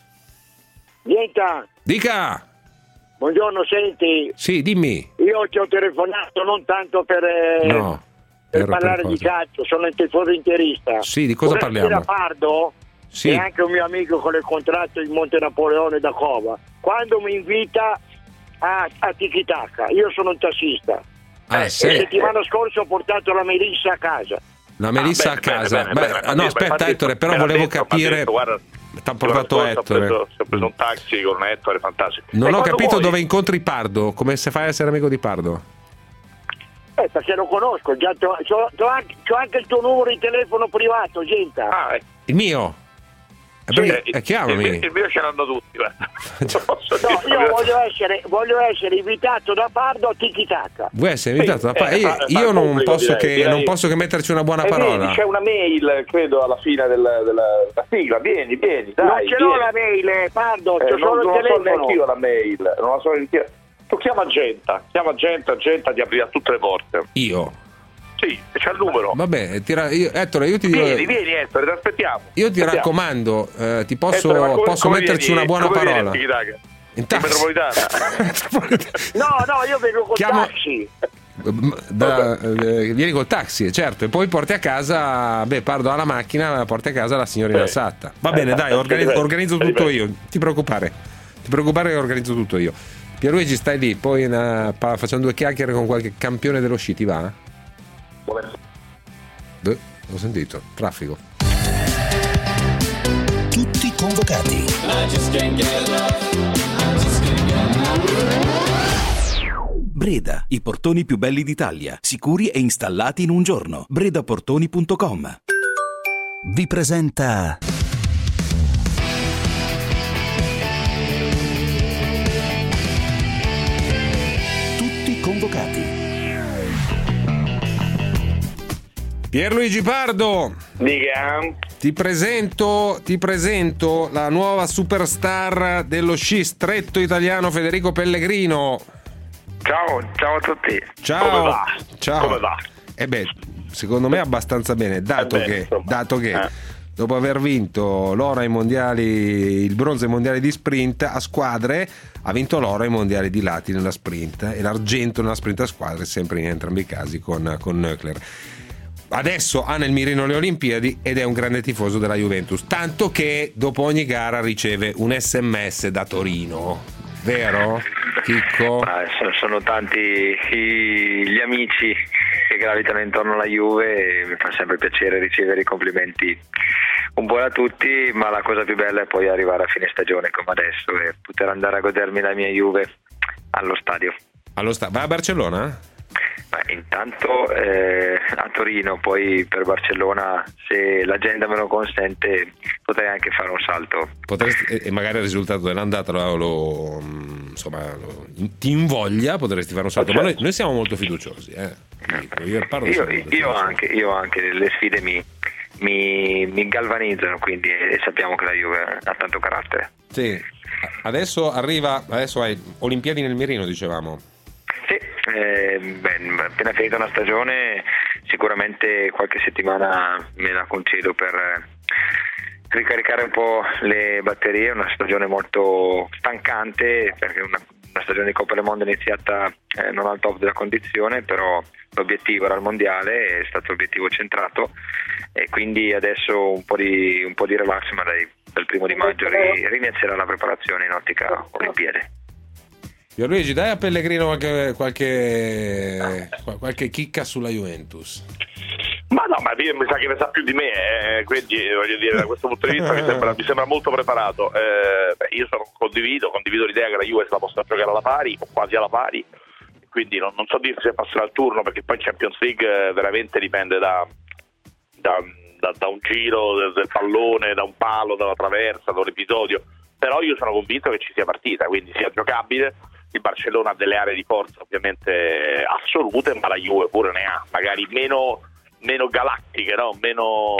Nienta. Dica. Buongiorno, senti. Sì, dimmi. Io ti ho telefonato non tanto per, eh, no, per parlare per di calcio, sono il tifoso interista. Sì, di cosa Vorrei parliamo? dire a Pardo, sì. che è anche un mio amico con il contratto in Monte Napoleone da Cova, quando mi invita a, a Tiki Taka, io sono un tassista. Ah, eh, sì. La settimana scorsa ho portato la Melissa a casa. La Melissa ah, bene, a casa. Bene, bene, Beh, bene, no, aspetta, Ettore, però volevo detto, capire. Detto, guarda, ti ha portato Ettore. Ho preso, ho preso un taxi con Ettore, fantastico. Non e ho capito vuoi? Dove incontri Pardo. Come se fai a essere amico di Pardo? Eh, perché lo conosco. Già c'ho, c'ho, c'ho, anche, c'ho anche il tuo numero di telefono privato, gente. Ah, eh. Il mio? Sì, perché, eh, chiamami. Il, il mio ce l'hanno tutti. No, io voglio essere, voglio essere invitato da Pardo a Tiki Taka. Vuoi essere invitato da Pardo? Eh, io fa, io fa non, pubblico, posso direi, che, direi. non posso che metterci una buona eh, parola. Vedi, c'è una mail, credo, alla fine della, della, della sigla. Vieni, vieni, dai. Non ce vieni. l'ho la mail, Pardo, c'ho eh, solo non, il telefono. Non so neanche io la mail, non la so neanche io. Tu chiama Genta, chiama Genta, Genta ti aprirà tutte le porte. Io? Sì, c'è il numero. Vabbè, tira, io, Ettore, io ti dico. Vieni, vieni, Ettore, ti aspettiamo. Io ti aspettiamo. raccomando, eh, ti posso, Ettore, come, posso come metterci vieni, una buona come parola. Vieni, in, in taxi. No, no, io vengo col Chiamo... taxi. Da, eh, vieni col taxi, certo, e poi porti a casa, beh, Pardo alla macchina, porti a casa la signorina eh. Satta. Va bene, eh, dai, organizzo, organizzo tutto io. Ti preoccupare, ti preoccupare che organizzo tutto io. Pierluigi, stai lì, poi una, facciamo due chiacchiere con qualche campione dello sci, ti va? Beh, ho sentito, traffico. Tutti convocati. Breda, i portoni più belli d'Italia, sicuri e installati in un giorno. bredaportoni punto com vi presenta Tutti convocati. Pierluigi Pardo, dica. Ti presento, ti presento la nuova superstar dello sci stretto italiano, Federico Pellegrino. Ciao, ciao a tutti. Ciao. Come va? Ciao. Come va? Eh beh, secondo me abbastanza bene, dato eh beh, che, insomma, dato che eh. dopo aver vinto l'oro ai mondiali, il bronzo ai mondiali di sprint a squadre, ha vinto l'oro ai mondiali di lati nella sprint e l'argento nella sprint a squadre, sempre in entrambi i casi con, con Nöckler. Adesso ha nel mirino le Olimpiadi ed è un grande tifoso della Juventus, tanto che dopo ogni gara riceve un sms da Torino, vero Chicco? Ah, sono tanti gli amici che gravitano intorno alla Juve e mi fa sempre piacere ricevere i complimenti un po' da tutti, ma la cosa più bella è poi arrivare a fine stagione come adesso e poter andare a godermi la mia Juve allo stadio. Allo sta- vai a Barcellona? Beh, intanto eh, a Torino, poi per Barcellona, se l'agenda me lo consente, potrei anche fare un salto. Potresti, e magari il risultato dell'andata lo, lo, insomma, lo, ti invoglia, potresti fare un salto. Ma noi, noi siamo molto fiduciosi. Eh. Dico, io io, io, anche, io anche, le sfide mi, mi, mi galvanizzano, quindi e sappiamo che la Juve ha tanto carattere. Sì. Adesso arriva, adesso hai Olimpiadi nel mirino, dicevamo. Sì, eh, beh, appena finita una stagione sicuramente qualche settimana me la concedo per eh, ricaricare un po' le batterie. Una stagione molto stancante perché una, una stagione di Coppa del Mondo è iniziata eh, non al top della condizione, però l'obiettivo era il mondiale, è stato l'obiettivo centrato e quindi adesso un po' di, un po' di relax, ma dai, dal primo di maggio ri, rinizierà la preparazione in ottica Olimpiade. Pierluigi, dai a Pellegrino qualche, qualche, qualche chicca sulla Juventus. Ma no, ma mi sa che ne sa più di me, eh, quindi voglio dire, da questo punto di vista mi sembra, mi sembra molto preparato. Eh, beh, io sono, condivido, condivido l'idea che la Juve se la possa giocare alla pari o quasi alla pari, quindi non, non so dirti se passerà il turno, perché poi in Champions League eh, veramente dipende da, da, da, da un giro del, del pallone, da un palo, da una traversa, da un episodio, però io sono convinto che ci sia partita, quindi sia giocabile. Il Barcellona ha delle aree di forza ovviamente assolute, ma la Juve pure ne ha, magari meno, meno galattiche, no? meno,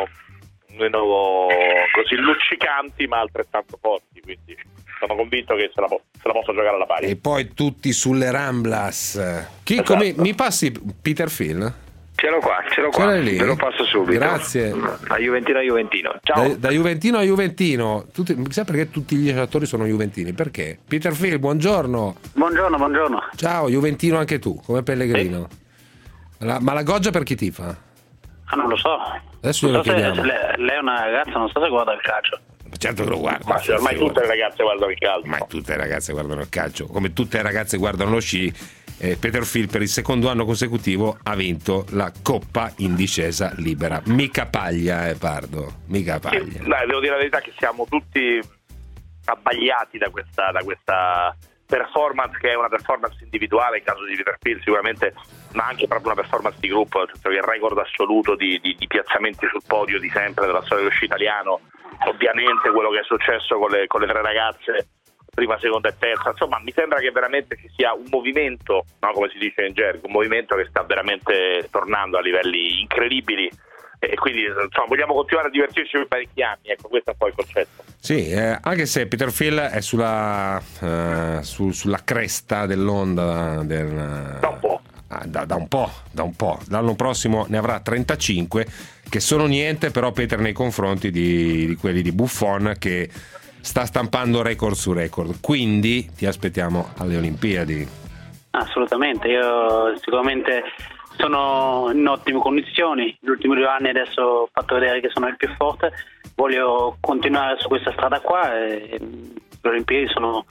meno così luccicanti, ma altrettanto forti, quindi sono convinto che se la, po- se la possa giocare alla pari. E poi tutti sulle Ramblas. Chicco, Esatto. mi, mi passi Peter Phil? Ce l'ho qua, ce l'ho qua, ve lo passo subito. Grazie. Da Juventino a Juventino. Ciao. Da, da Juventino a Juventino. Tutti, chissà perché tutti gli giocatori sono juventini. Perché? Peter Phil, buongiorno. Buongiorno, buongiorno. Ciao, juventino anche tu, come Pellegrino. Sì. La, ma la Goggia per chi tifa? Ah, non lo so. Adesso non glielo so se, chiediamo. se lei, lei è una ragazza, non so se guarda il calcio. Certo che lo guarda. Ma cioè, ormai tutte le ragazze guardano il calcio. Ma tutte le ragazze guardano il calcio. Come tutte le ragazze guardano lo sci. Eh, Peter Phil per il secondo anno consecutivo ha vinto la Coppa in discesa libera. Mica paglia, eh, Pardo. Mica paglia. Sì, dai, devo dire la verità che siamo tutti abbagliati da questa, da questa performance, che è una performance individuale in caso di Peter Phil sicuramente, ma anche proprio una performance di gruppo, nel senso che il record assoluto di, di, di piazzamenti sul podio di sempre della storia dello sci italiano, ovviamente quello che è successo con le, con le tre ragazze prima, seconda e terza, insomma mi sembra che veramente ci sia un movimento, no, come si dice in gergo, un movimento che sta veramente tornando a livelli incredibili e quindi insomma vogliamo continuare a divertirci per parecchi anni, ecco, questo è un po' il concetto. Sì, eh, anche se Peter Phil è sulla, eh, su, sulla cresta dell'onda del, da un po'. Da, da un po', da un po'. L'anno prossimo ne avrà trentacinque, che sono niente però Peter nei confronti di, di quelli di Buffon, che sta stampando record su record, quindi ti aspettiamo alle Olimpiadi. Assolutamente, io sicuramente sono in ottime condizioni, gli ultimi due anni adesso ho fatto vedere che sono il più forte, voglio continuare su questa strada qua e le Olimpiadi sono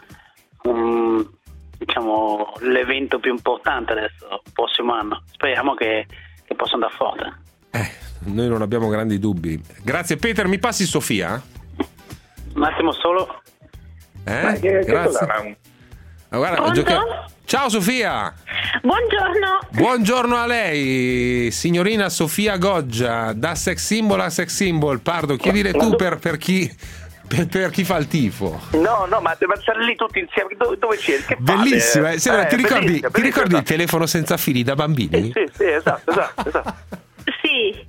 un, diciamo, l'evento più importante adesso, il prossimo anno, speriamo che, che possa andare forte. Eh, noi non abbiamo grandi dubbi. Grazie Peter, mi passi Sofia? Un attimo solo. Eh? Che, Grazie. Che ah, guarda, gioca... Ciao Sofia. Buongiorno. Buongiorno a lei, signorina Sofia Goggia, da sex symbol a sex symbol. Pardo, chiedile tu per, per chi per, per chi fa il tifo. No, no, ma devono stare lì tutti insieme. Dove, dove c'è? Che bellissima, eh? Sembra, eh, ti ricordi, bellissima, ti ricordi bellissima. il telefono senza fili da bambini? Sì, sì, sì, esatto, esatto, esatto. Sì.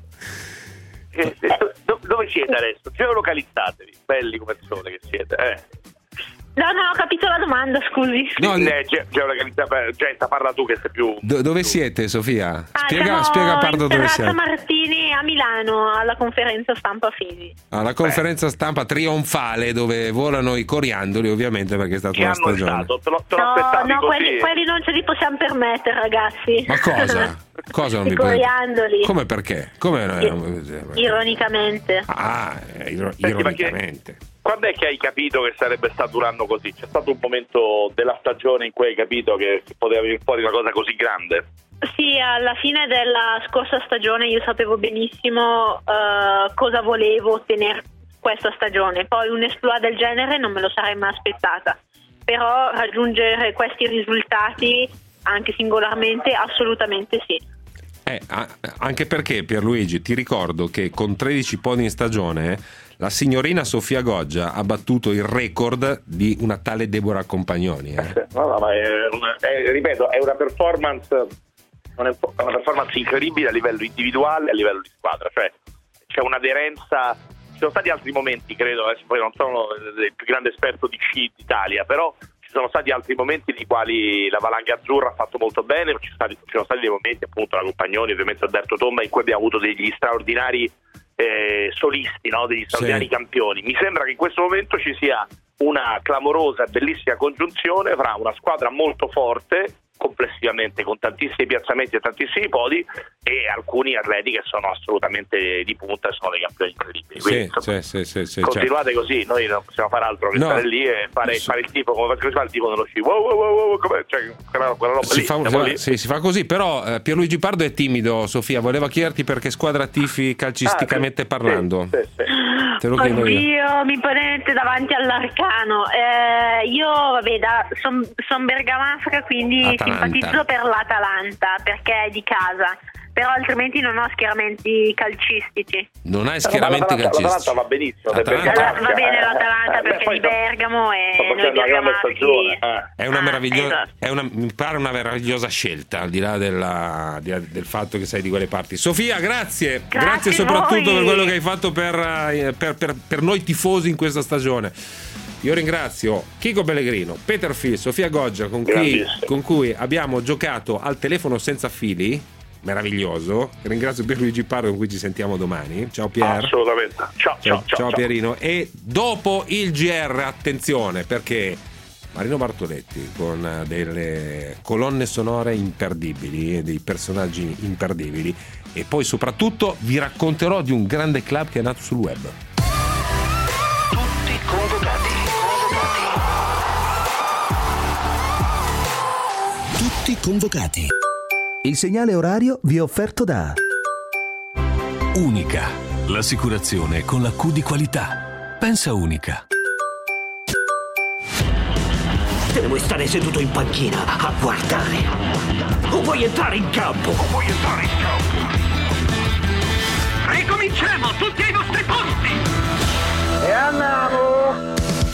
Eh, do, dove siete adesso? Geolocalizzatevi, belli come persone che siete, eh. No, non ho capito la domanda, scusi. No, eh, ge- geolocalizzatevi, Genta, parla tu che sei più... Do, dove siete Sofia? Ah, Spiega, spiega a Pardo dove Terrazza siete. Martini a Milano alla conferenza stampa Fisi. Alla conferenza stampa trionfale dove volano i coriandoli, ovviamente, perché è stata Che una hanno stagione. stato? Te lo, te lo No, aspettavi no, così? quelli, quelli non ce li possiamo permettere, ragazzi. Ma cosa? Cosa non I mi prende? coriandoli. Come perché? Come I- Ironicamente. Ah, iro- Senti, ironicamente. Quando è che hai capito che sarebbe stato un anno così? C'è stato un momento della stagione in cui hai capito che poteva venire fuori una cosa così grande? Sì, alla fine della scorsa stagione io sapevo benissimo uh, cosa volevo ottenere questa stagione. Poi un esploit del genere non me lo sarei mai aspettata. però raggiungere questi risultati anche singolarmente assolutamente sì. Eh, anche perché, Pierluigi, ti ricordo che con tredici podi in stagione la signorina Sofia Goggia ha battuto il record di una tale Deborah Compagnoni. Eh. No, no, ma è una, è, ripeto, è una performance, una performance incredibile a livello individuale e a livello di squadra. Cioè, c'è un'aderenza. Ci sono stati altri momenti, credo, adesso poi non sono il più grande esperto di sci d'Italia, però ci sono stati altri momenti nei quali la Valanga Azzurra ha fatto molto bene, ci sono stati, ci sono stati dei momenti, appunto, la Compagnoni, ovviamente Alberto Tomba, in cui abbiamo avuto degli straordinari Eh, solisti, no? Degli straordinari sì. campioni. Mi sembra che in questo momento ci sia una clamorosa e bellissima congiunzione fra una squadra molto forte complessivamente, con tantissimi piazzamenti e tantissimi podi, e alcuni atleti che sono assolutamente di punta e sono dei campioni incredibili. Quindi, sì, insomma, sì, sì, sì, continuate certo. così, noi non possiamo fare altro che no. stare lì e fare, sì. fare il tipo come fa il tipo nello sci. Wow, wow, wow, wow, come, cioè, quella, quella roba si, lì, fa, lì. Sì, si fa così, però eh, Pierluigi Pardo è timido. Sofia, voleva chiederti perché squadra tifi calcisticamente ah, sì, parlando. Sì, sì, sì. Te lo chiedo io. Oddio, mi ponete davanti all'arcano. Eh, io, vabbè, da, son, son bergamasca, quindi Atalanta. simpatizzo per l'Atalanta, perché è di casa. Però altrimenti non ho schieramenti calcistici. Non hai schieramenti l'Atalanta, calcistici? L'Atalanta va benissimo. Atalanta. Va bene l'Atalanta eh, perché beh, è di Bergamo e noi una grande stagione. È una ah, meravigliosa, esatto. è una, mi pare una meravigliosa scelta, al di là della, di, del fatto che sei di quelle parti. Sofia, grazie, grazie, grazie soprattutto voi. per quello che hai fatto per, per, per, per noi tifosi in questa stagione. Io ringrazio Chico Pellegrino, Peter Phil, Sofia Goggia, con cui, con cui abbiamo giocato al telefono senza fili. Meraviglioso. Ringrazio Pierluigi Pardo, con cui ci sentiamo domani. Ciao Pier. Assolutamente. Ciao, ciao, ciao, ciao Pierino. E dopo il G R, attenzione, perché Marino Bartoletti con delle colonne sonore imperdibili e dei personaggi imperdibili, e poi soprattutto vi racconterò di un grande club che è nato sul web. Tutti convocati. Tutti convocati. Il segnale orario vi è offerto da Unica, l'assicurazione con la Q di qualità. Pensa Unica. Te vuoi stare seduto in panchina a guardare? O vuoi entrare in campo? O vuoi entrare in campo? Ricominciamo, tutti ai vostri posti! E andiamo!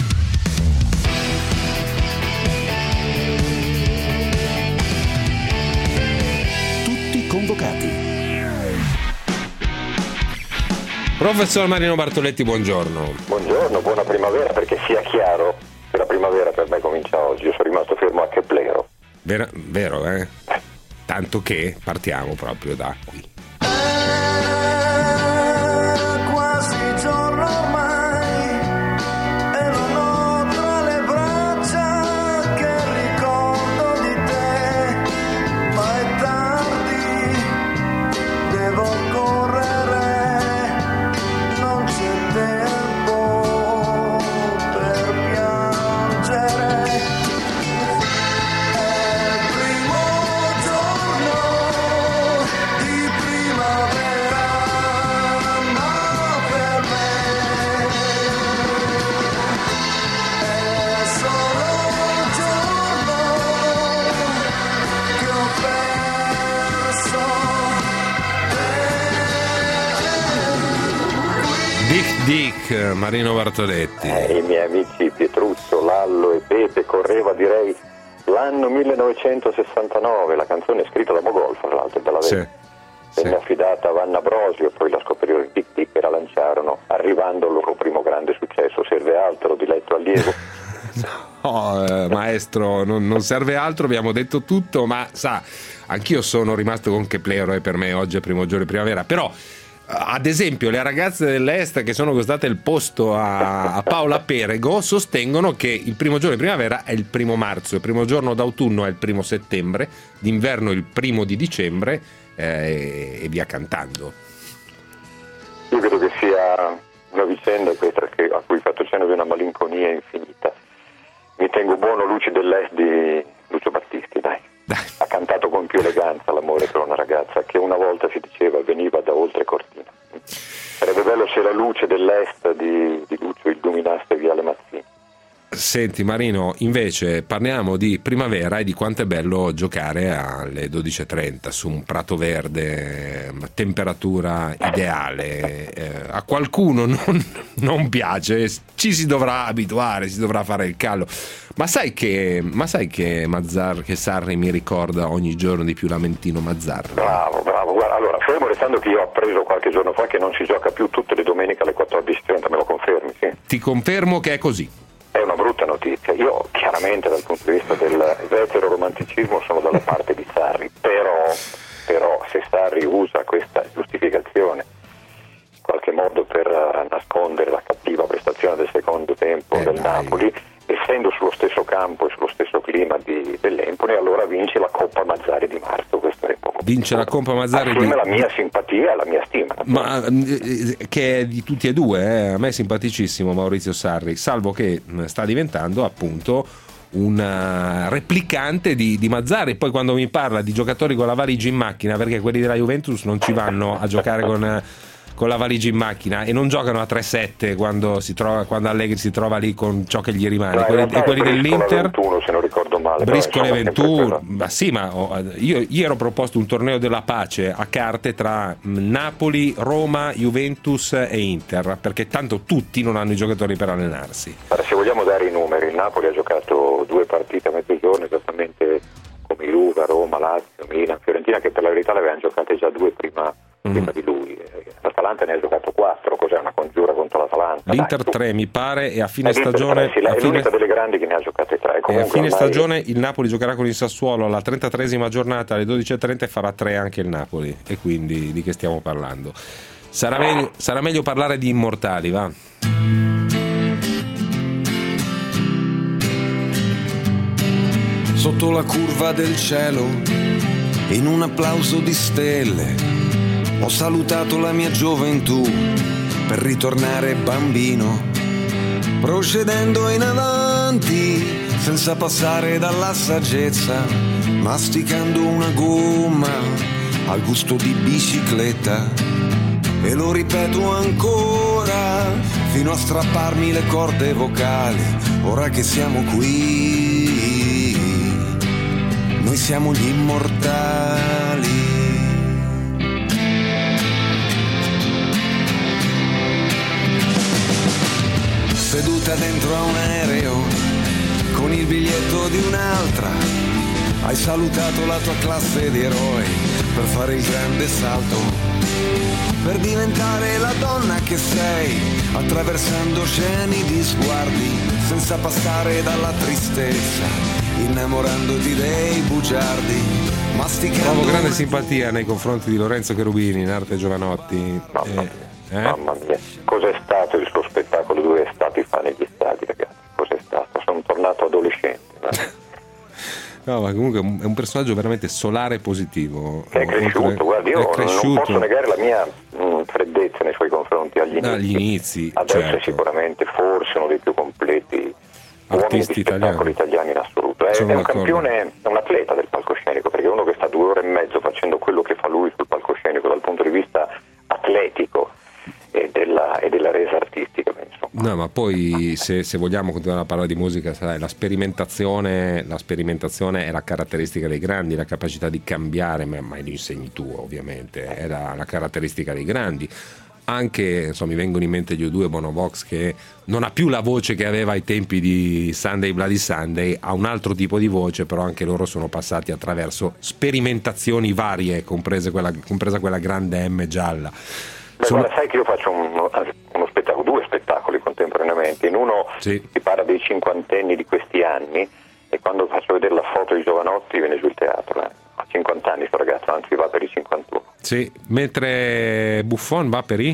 Convocati. Professor Marino Bartoletti, buongiorno. Buongiorno, buona primavera, perché sia chiaro che la primavera per me comincia oggi. Io sono rimasto fermo a Keplero. Vera, vero, eh? Tanto che partiamo proprio da qui. Dick Marino Bartoletti. Eh, I miei amici Pietruzzo, Lallo e Pepe, correva direi l'anno millenovecentosessantanove, la canzone è scritta da Mogol, fra l'altro, dalla sì, venne sì. affidata a Vanna Brosio, poi la scoprirono i Dick Dick e la lanciarono, arrivando al loro primo grande successo. Serve altro, diletto allievo? No, eh, maestro, non, non serve altro, abbiamo detto tutto, ma sa, anch'io sono rimasto con Keplero e per me oggi è il primo giorno di primavera, però ad esempio le ragazze dell'Est che sono costate il posto a, a Paola Perego sostengono che il primo giorno di primavera è il primo marzo, il primo giorno d'autunno è il primo settembre, d'inverno il primo di dicembre eh, e via cantando. Io credo che sia una vicenda questa che, a cui ho fatto cenno, di una malinconia infinita. Mi tengo buono Luci dell'Est di Lucio Battisti, dai. Dai. Ha cantato con più eleganza l'amore per una ragazza che una volta si diceva veniva da oltre cortina. Sarebbe bello se la luce dell'Est di, di Lucio illuminasse Viale Mazzini. Senti Marino, invece parliamo di primavera e di quanto è bello giocare alle dodici e trenta su un prato verde, temperatura ideale. Eh, a qualcuno non, non piace, ci si dovrà abituare, si dovrà fare il callo. Ma sai che, ma sai che Mazzarri, che Sarri mi ricorda ogni giorno di più Lamentino Mazzarri? Bravo, bravo. Guarda, allora, fermo restando che io ho appreso qualche giorno fa che non si gioca più tutte le domeniche alle quattordici e trenta, me lo confermi? Sì. Ti confermo che è così. È una brutta notizia. Io chiaramente dal punto di vista del vetero romanticismo sono dalla parte di Sarri, però, però se Sarri usa questa giustificazione in qualche modo per nascondere la cattiva prestazione del secondo tempo eh, del dai. Napoli, essendo sullo stesso campo e sullo stesso clima di, dell'Empoli, allora vince la Coppa Mazzarri di marzo. Questo è poco vince la Coppa Mazzarri assieme di... la mia simpatia e la mia stima, ma eh, che è di tutti e due, eh. A me è simpaticissimo Maurizio Sarri, salvo che sta diventando appunto un replicante di, di Mazzarri. Poi quando mi parla di giocatori con la valigia in macchina, perché quelli della Juventus non ci vanno a giocare con con la valigia in macchina e non giocano a tre sette quando si trova, quando Allegri si trova lì con ciò che gli rimane. No, quelli, e quelli dell'Inter ventuno, se non ricordo male, Briscola ventuno, ma sì, ma io, io ero proposto un torneo della pace a carte tra Napoli, Roma, Juventus e Inter, perché tanto tutti non hanno i giocatori per allenarsi. Allora, se vogliamo dare i numeri, il Napoli ha giocato due partite a mezzogiorno esattamente come Juve, Roma, Lazio, Milan, Fiorentina, che per la verità le avevano giocate già due prima, mm. prima di lui. L'Atalanta ne ha giocato quattro, cos'è una congiura contro l'Atalanta? L'Inter Dai, tre mi pare, e a fine eh, stagione tre, sì, a è fine... l'unica delle grandi che ne ha giocate tre. E a fine ormai... stagione il Napoli giocherà con il Sassuolo alla trentatreesima giornata alle dodici e trenta e farà tre anche il Napoli, e quindi di che stiamo parlando? Sarà meglio, sarà meglio parlare di immortali, va? Sotto la curva del cielo, in un applauso di stelle, ho salutato la mia gioventù per ritornare bambino, procedendo in avanti senza passare dalla saggezza, masticando una gomma al gusto di bicicletta. E lo ripeto ancora fino a strapparmi le corde vocali. Ora che siamo qui, noi siamo gli immortali. Seduta dentro a un aereo con il biglietto di un'altra, hai salutato la tua classe di eroi per fare il grande salto, per diventare la donna che sei, attraversando oceani di sguardi, senza passare dalla tristezza, innamorandoti dei bugiardi, masticando. Provo grande simpatia nei confronti di Lorenzo Cherubini in arte Giovanotti. Mamma eh, mia, eh? mamma mia, cos'è stato il suo spettacolo? Due stati fa negli stadi, ragazzi, cos'è stato? Sono tornato adolescente. No, ma comunque è un personaggio veramente solare e positivo. È cresciuto, guarda, io non posso negare la mia mh, freddezza nei suoi confronti agli inizi. Agli inizi Adesso certo. è sicuramente forse uno dei più completi artisti italiani. italiani in assoluto. È, è un campione, è un atleta del palcoscenico, perché è uno che sta due ore e mezzo facendo quello che fa lui sul palcoscenico dal punto di vista atletico e della, e della resa artistica, insomma. No, ma poi se, se vogliamo continuare a parlare di musica, sai, la sperimentazione, la sperimentazione è la caratteristica dei grandi, la capacità di cambiare, ma mai lo insegni tu ovviamente, è la, la caratteristica dei grandi. Anche, insomma, mi vengono in mente gli U due, Bono Vox, che non ha più la voce che aveva ai tempi di Sunday Bloody Sunday, ha un altro tipo di voce, però anche loro sono passati attraverso sperimentazioni varie, comprese quella, compresa quella grande M gialla. Beh, sono... guarda, sai che io faccio uno, uno spettacolo, due spettacoli contemporaneamente. In uno sì. si parla dei cinquantenni di questi anni, e quando faccio vedere la foto di Giovanotti viene giù il teatro. Eh. Ha cinquanta anni sto ragazzo, anzi va per i cinquantuno. Sì, mentre Buffon va per i?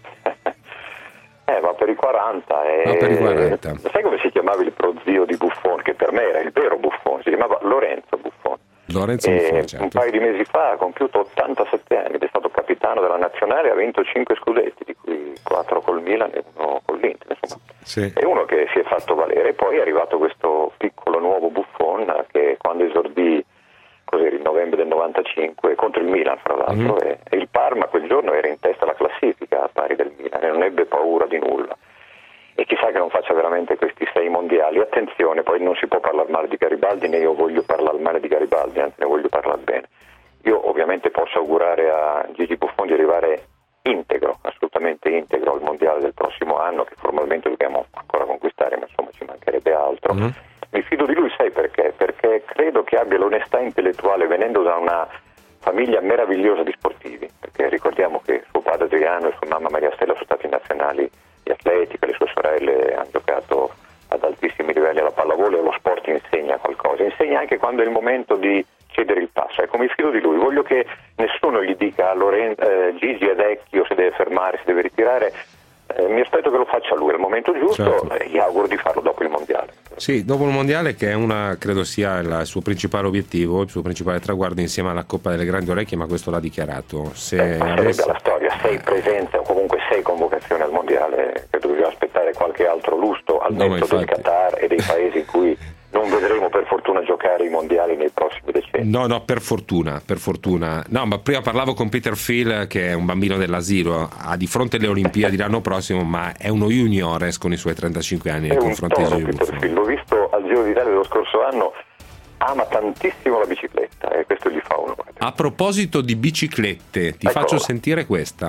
eh, va per i quaranta. E... Va per i quaranta. Sai come si chiamava il prozio di Buffon, che per me era il vero Buffon? Si chiamava Lorenzo Buffon. Lorenzo Buffon, certo. Un paio di mesi fa ha compiuto ottantasette anni ed è stato capitano della nazionale, ha vinto cinque scudetti, di cui quattro col Milan e uno con l'Inter, insomma. Sì. È uno che si è fatto valere. E poi è arrivato questo piccolo nuovo Buffon che quando esordì, cos'era, il novembre del novantacinque, contro il Milan fra l'altro, mm. e, e il Parma quel giorno era in testa alla classifica a pari del Milan e non ebbe paura di nulla. E chissà che non faccia veramente questi sei mondiali. Attenzione, poi non si può parlare male di Garibaldi, né io voglio parlare male di Garibaldi, anzi ne voglio parlare bene. Io ovviamente posso augurare a Gigi Buffon di arrivare integro, assolutamente integro al mondiale del prossimo anno, che formalmente dobbiamo ancora conquistare, ma insomma ci mancherebbe altro. Mm-hmm. Mi fido di lui, sai perché? Perché credo che abbia l'onestà intellettuale, venendo da una famiglia meravigliosa di sportivi, perché ricordiamo che suo padre Adriano e sua mamma Maria Stella sono stati nazionali di atletica, le sue sorelle hanno giocato ad altissimi livelli alla pallavolo, e lo sport insegna qualcosa, insegna anche quando è il momento di cedere il passo. Ecco, mi fido di lui, voglio che nessuno gli dica Loren- eh, Gigi è vecchio, se deve fermare, si deve ritirare. Eh, mi aspetto che lo faccia lui al momento giusto, certo. E gli auguro di farlo dopo il mondiale. Sì, dopo il mondiale, che è una, credo sia il suo principale obiettivo, il suo principale traguardo insieme alla Coppa delle Grandi Orecchie, ma questo l'ha dichiarato. Se eh, avesse... sarebbe la storia, sei presenze o comunque sei convocazioni al mondiale, credo bisogna aspettare qualche altro lustro al no, netto del Qatar e dei paesi in cui non vedremo per fortuna giocare i mondiali nei prossimi decenni. No, no, per fortuna, per fortuna. No, ma prima parlavo con Peter Phil, che è un bambino dell'asilo, ha di fronte le Olimpiadi l'anno prossimo, ma è uno juniores con i suoi trentacinque anni nei confronti di Buffon. L'ho visto al Giro d'Italia dello scorso anno, ama tantissimo la bicicletta e questo gli fa onore. A proposito di biciclette, ti Eccola. faccio sentire questa.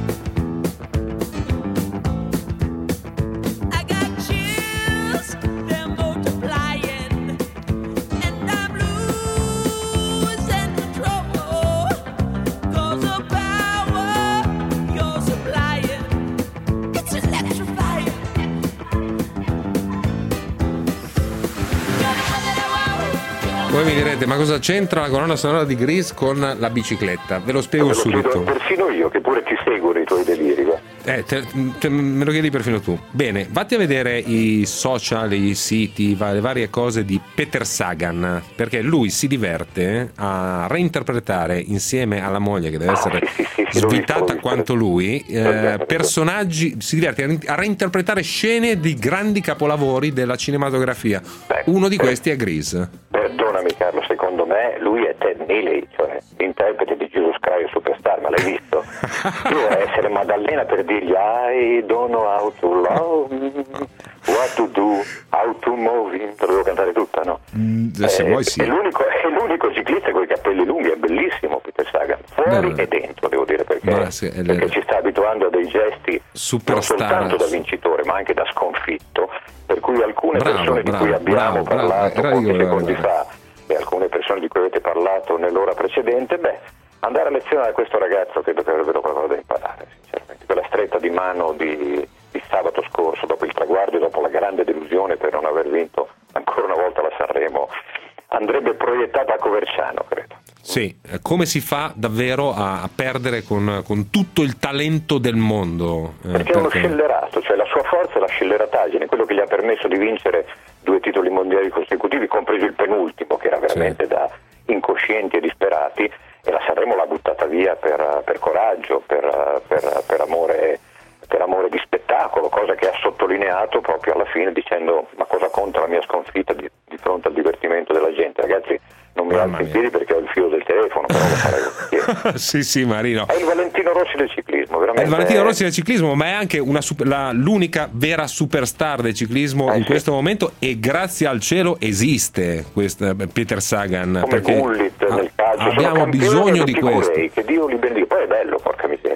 Voi mi direte, ma cosa c'entra la colonna sonora di Grease con la bicicletta? Ve lo spiego me lo subito. chiedo perfino io, che pure ti seguo nei tuoi deliri. Va. Eh, te, te, me lo chiedi perfino tu. Bene, vatti a vedere i social, i siti, le varie cose di Peter Sagan, perché lui si diverte a reinterpretare insieme alla moglie, che deve essere ah, sì, sì, sì, svitata visto, quanto lui, eh, personaggi, si diverte a reinterpretare scene di grandi capolavori della cinematografia. Beh, Uno di per, questi è Grease. Perdonami Carlo, secondo me lui è Ted Neely, cioè l'interprete di Jesus Christ Superstar, ma l'hai visto? Deve essere Maddalena per dirgli I don't know how to love, what to do, how to move, te lo devo cantare tutta, no? Mm, se eh, vuoi sì. È l'unico, è l'unico ciclista con i capelli lunghi, è bellissimo Peter Sagan, fuori Beh, e dentro devo dire, perché, sì, perché le... ci sta abituando a dei gesti Superstar, non soltanto da vincitore ma anche da sconfitto, per cui alcune bravo, persone bravo, di cui abbiamo bravo, parlato bravo, pochi secondi bravo. fa e alcune persone di cui avete parlato nell'ora precedente, beh, andare a lezione da questo ragazzo credo che avrebbero qualcosa da imparare, sinceramente. Quella stretta di mano di, di sabato scorso, dopo il traguardo e dopo la grande delusione per non aver vinto ancora una volta la Sanremo, andrebbe proiettata a Coverciano, credo. Sì, come si fa davvero a, a perdere con, con tutto il talento del mondo? Eh, perché è uno scellerato, cioè la sua forza è la scellerataggine, quello che gli ha permesso di vincere due titoli mondiali consecutivi, compreso il penultimo, che era veramente sì. da incoscienti e disperati, e la Sanremo l'ha buttata via per, per coraggio, per, per, per, amore, per amore di spettacolo, cosa che ha sottolineato proprio alla fine dicendo ma cosa conta la mia sconfitta di, di fronte al divertimento della gente. Ragazzi, non mi alzo in piedi perché ho il filo del telefono, però lo farei volentieri. Sì, sì, Marino. È il Valentino Rossi del ciclismo, veramente. È il Valentino Rossi del ciclismo, ma è anche una super, la, l'unica vera superstar del ciclismo eh, in sì. questo momento, e grazie al cielo esiste questa, Peter Sagan. Come perché Gullit a, nel calcio. Abbiamo bisogno di questo. Curei, che Dio li benedica. Poi è bello, porca miseria.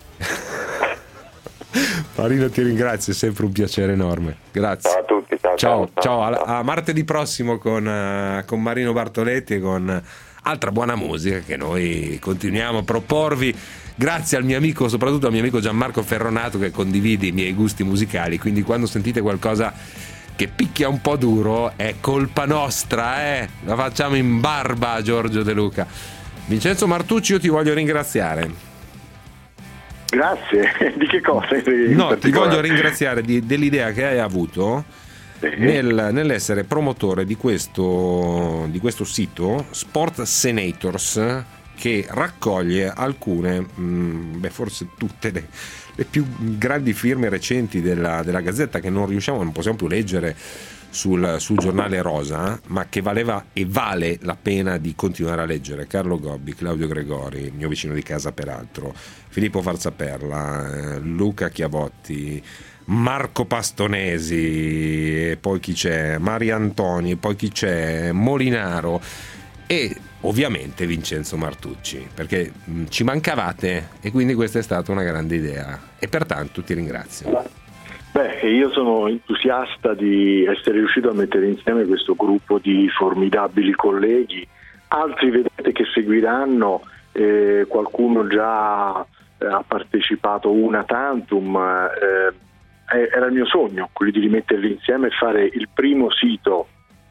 Marino, ti ringrazio, è sempre un piacere enorme. Grazie. Ciao a tutti, ciao. Ciao, ciao, ciao. A, a martedì prossimo con, uh, con Marino Bartoletti e con altra buona musica che noi continuiamo a proporvi. Grazie al mio amico, soprattutto al mio amico Gianmarco Ferronato, che condivide i miei gusti musicali, quindi quando sentite qualcosa che picchia un po' duro è colpa nostra, eh? La facciamo in barba a Giorgio De Luca. Vincenzo Martucci, io ti voglio ringraziare. Grazie, di che cosa? No, ti voglio ringraziare di, dell'idea che hai avuto sì. nel, nell'essere promotore di questo, di questo sito Sport Senators, che raccoglie alcune, mh, beh forse tutte le, le più grandi firme recenti della, della Gazzetta, che non riusciamo, non possiamo più leggere sul, sul giornale rosa, ma che valeva e vale la pena di continuare a leggere. Carlo Gobbi, Claudio Gregori, mio vicino di casa peraltro, Filippo Farzaperla, eh, Luca Chiavotti, Marco Pastonesi, e poi chi c'è? Maria Antoni, e poi chi c'è? Molinaro e ovviamente Vincenzo Martucci, perché ci mancavate e quindi questa è stata una grande idea e pertanto ti ringrazio. Beh, io sono entusiasta di essere riuscito a mettere insieme questo gruppo di formidabili colleghi, altri vedete che seguiranno, eh, qualcuno già eh, ha partecipato una tantum, eh, era il mio sogno quello di rimetterli insieme e fare il primo sito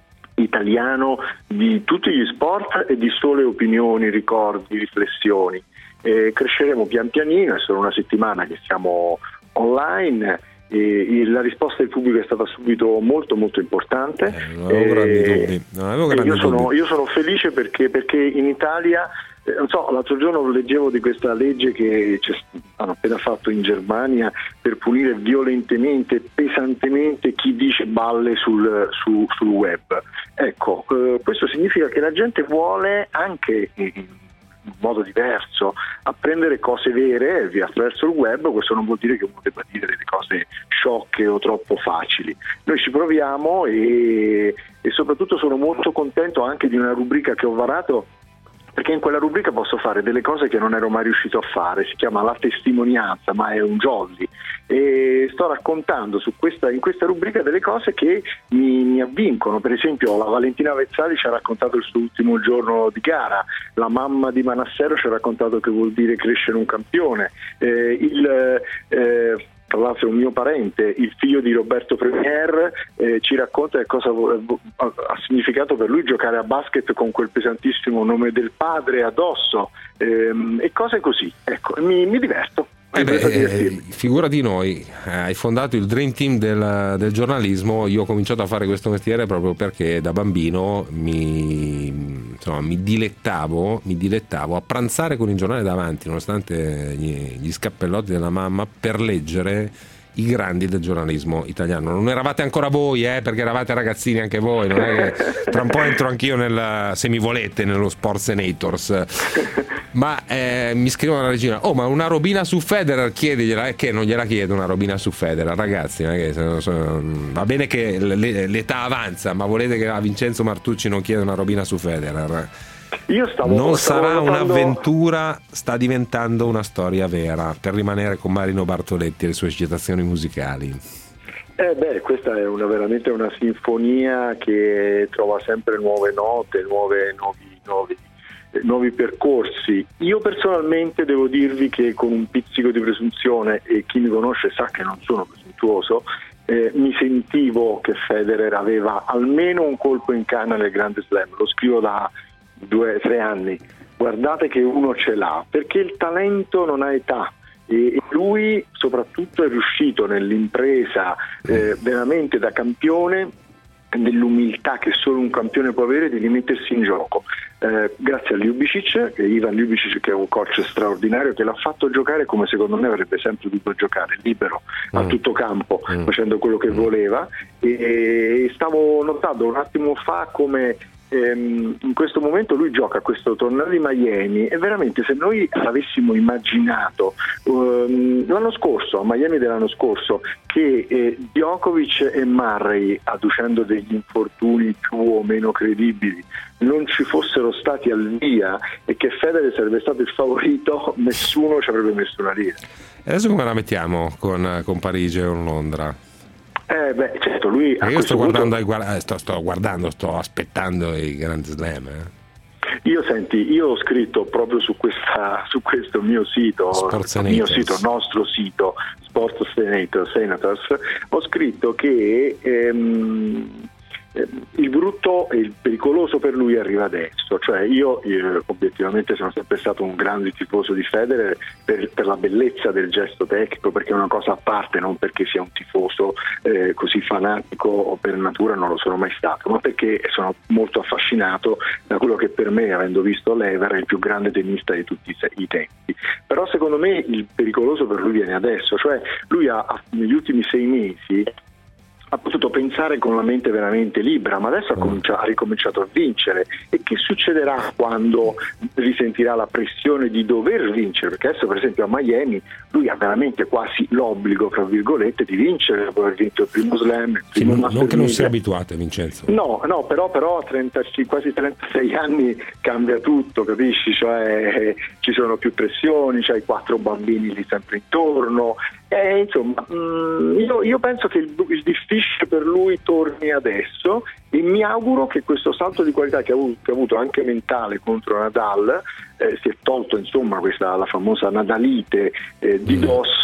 italiano di tutti gli sport e di sole opinioni, ricordi, riflessioni. Eh, cresceremo pian pianino, è solo una settimana che siamo online. E la risposta del pubblico è stata subito molto molto importante. Eh, non avevo grandi dubbi. Non avevo grandi io, sono, dubbi. io sono felice perché, perché in Italia, eh, non so, l'altro giorno leggevo di questa legge che hanno appena fatto in Germania per punire violentemente, pesantemente chi dice balle sul, su, sul web. Ecco, eh, questo significa che la gente vuole anche in in modo diverso apprendere cose vere attraverso il web. Questo non vuol dire che uno debba dire delle cose sciocche o troppo facili. Noi ci proviamo e, e soprattutto sono molto contento anche di una rubrica che ho varato, perché in quella rubrica posso fare delle cose che non ero mai riuscito a fare. Si chiama La Testimonianza, ma è un jolly, e sto raccontando su questa, in questa rubrica delle cose che mi, mi avvincono. Per esempio la Valentina Vezzali ci ha raccontato il suo ultimo giorno di gara, la mamma di Manassero ci ha raccontato che vuol dire crescere un campione, eh, il eh, tra l'altro un mio parente, il figlio di Roberto Premier, eh, ci racconta che cosa ha significato per lui giocare a basket con quel pesantissimo nome del padre addosso, ehm, e cose così. Ecco, mi, mi diverto. Eh beh, eh, figura di noi, eh, hai fondato il Dream Team del, del giornalismo. Io ho cominciato a fare questo mestiere proprio perché da bambino mi, insomma, mi dilettavo mi dilettavo a pranzare con il giornale davanti, nonostante gli, gli scappellotti della mamma, per leggere i grandi del giornalismo italiano. Non eravate ancora voi, eh, perché eravate ragazzini anche voi, non è che tra un po' entro anch'io nel, se mi volete, nello Sportsenators. Ma eh, mi scrivono la regina: oh, ma una robina su Federer, chiedigliela. E che non gliela chiedo una robina su Federer, ragazzi, non è che, sono, sono, va bene che l'età avanza, ma volete che a Vincenzo Martucci non chieda una robina su Federer? Io stavo, non stavo sarà notando... un'avventura, sta diventando una storia vera, per rimanere con Marino Bartoletti e le sue citazioni musicali. Eh beh, questa è una, veramente una sinfonia che trova sempre nuove note, nuove, nuovi, nuovi, nuovi percorsi. Io personalmente devo dirvi che con un pizzico di presunzione, e chi mi conosce sa che non sono presuntuoso, eh, mi sentivo che Federer aveva almeno un colpo in canna nel Grande Slam. Lo scrivo da due o tre anni. Guardate che uno ce l'ha, perché il talento non ha età. E lui soprattutto è riuscito nell'impresa eh, veramente da campione, nell'umiltà che solo un campione può avere, di rimettersi in gioco, eh, grazie a Ljubicic, Ivan Ljubicic, che è un coach straordinario, che l'ha fatto giocare come secondo me avrebbe sempre dovuto giocare, libero, mm. a tutto campo, mm. facendo quello che mm. voleva. E, e stavo notando un attimo fa come ehm, in questo momento lui gioca questo torneo di Miami, e veramente se noi avessimo immaginato ehm, l'anno scorso, a Miami dell'anno scorso, che eh, Djokovic e Murray, adducendo degli infortuni più o meno credibili, non ci fossero stati al via e che Federer sarebbe stato il favorito, nessuno ci avrebbe messo una lira. E adesso come la mettiamo con, con Parigi o Londra? Eh beh, certo, lui io sto guardando, punto... sto, sto guardando, sto aspettando i Grand Slam. Eh. Io senti, io ho scritto proprio su questa, su questo mio sito, mio sito, nostro sito, Sports Senators, Senators, ho scritto che ehm, il brutto e il pericoloso per lui arriva adesso. Cioè io, io obiettivamente sono sempre stato un grande tifoso di Federer per, per la bellezza del gesto tecnico, perché è una cosa a parte, non perché sia un tifoso eh, così fanatico o per natura, non lo sono mai stato, ma perché sono molto affascinato da quello che per me, avendo visto Lever, è il più grande tennista di tutti i tempi. Però secondo me il pericoloso per lui viene adesso, cioè lui ha, negli ultimi sei mesi ha ha potuto pensare con la mente veramente libera, ma adesso ha, cominciato, ha ricominciato a vincere. E che succederà quando risentirà la pressione di dover vincere? Perché adesso per esempio a Miami lui ha veramente quasi l'obbligo, fra virgolette, di vincere dopo aver vinto il primo slam. Il Sì, primo non, non che non sia Masters. abituato, Vincenzo. No, no, però, però a trenta, quasi trentasei anni cambia tutto, capisci? Cioè ci sono più pressioni, c'hai quattro bambini lì sempre intorno. E, insomma, mh, io, io penso che il, il difficile per lui torni adesso e mi auguro che questo salto di qualità che ha avuto, che ha avuto anche mentale contro Nadal, eh, si è tolto insomma questa la famosa Nadalite eh, di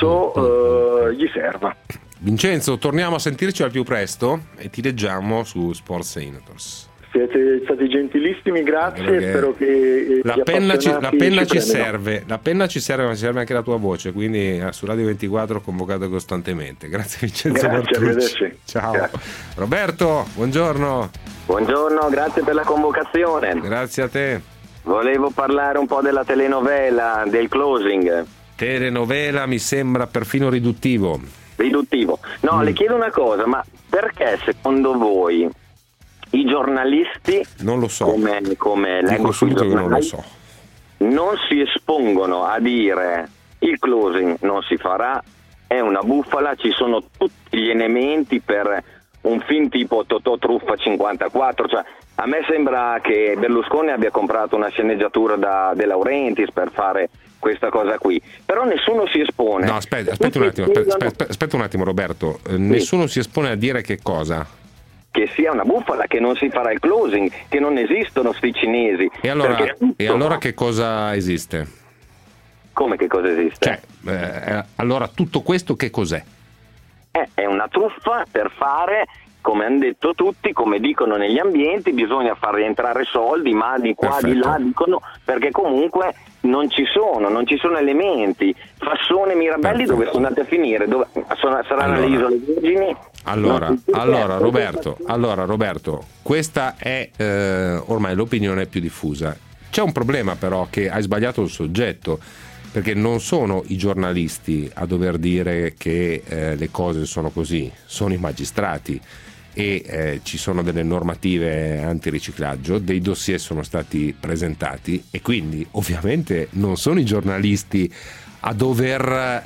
dosso, eh, gli serva. Vincenzo, torniamo a sentirci al più presto e ti leggiamo su Sports Senators. Siete stati gentilissimi, grazie. Perché Spero che eh, La gli penna, ci, la appassionati penna ci prendano. serve, la penna ci serve, ma ci serve anche la tua voce, quindi eh, su Radio ventiquattro convocato costantemente. Grazie Vincenzo Grazie, Bertucci. arrivederci. Ciao. Grazie. Roberto, buongiorno. Buongiorno, grazie per la convocazione. Grazie a te. Volevo parlare un po' della telenovela, del closing. Telenovela mi sembra perfino riduttivo. Riduttivo. No, Mm. le chiedo una cosa, ma perché secondo voi i giornalisti, non lo so, come, come leggo Dico sui subito che non lo giornali, so. non si espongono a dire il closing non si farà, è una bufala, ci sono tutti gli elementi per un film tipo Totò Truffa cinquantaquattro, cioè a me sembra che Berlusconi abbia comprato una sceneggiatura da De Laurentiis per fare questa cosa qui, però nessuno si espone. No, aspetta, aspetta un attimo, aspetta, aspetta, aspetta un attimo Roberto, eh, nessuno si espone a dire che cosa? Che sia una bufala, che non si farà il closing, che non esistono sti cinesi. E allora, Perché e allora che cosa esiste? Come che cosa esiste? Cioè, eh, allora tutto questo che cos'è? Eh, è una truffa per fare, come hanno detto tutti, come dicono negli ambienti, bisogna far rientrare soldi, ma di qua, Perfetto. di là, dicono, perché comunque non ci sono, non ci sono elementi. Fassone e Mirabelli Perfetto. dove sono andati a finire? Dove, sono, saranno Allora. le Isole Vergini? Allora, Non si- allora Roberto, allora Roberto, questa è eh, ormai l'opinione più diffusa. C'è un problema però, che hai sbagliato il soggetto, perché non sono i giornalisti a dover dire che eh, le cose sono così, sono i magistrati e eh, ci sono delle normative antiriciclaggio, dei dossier sono stati presentati e quindi ovviamente non sono i giornalisti a dover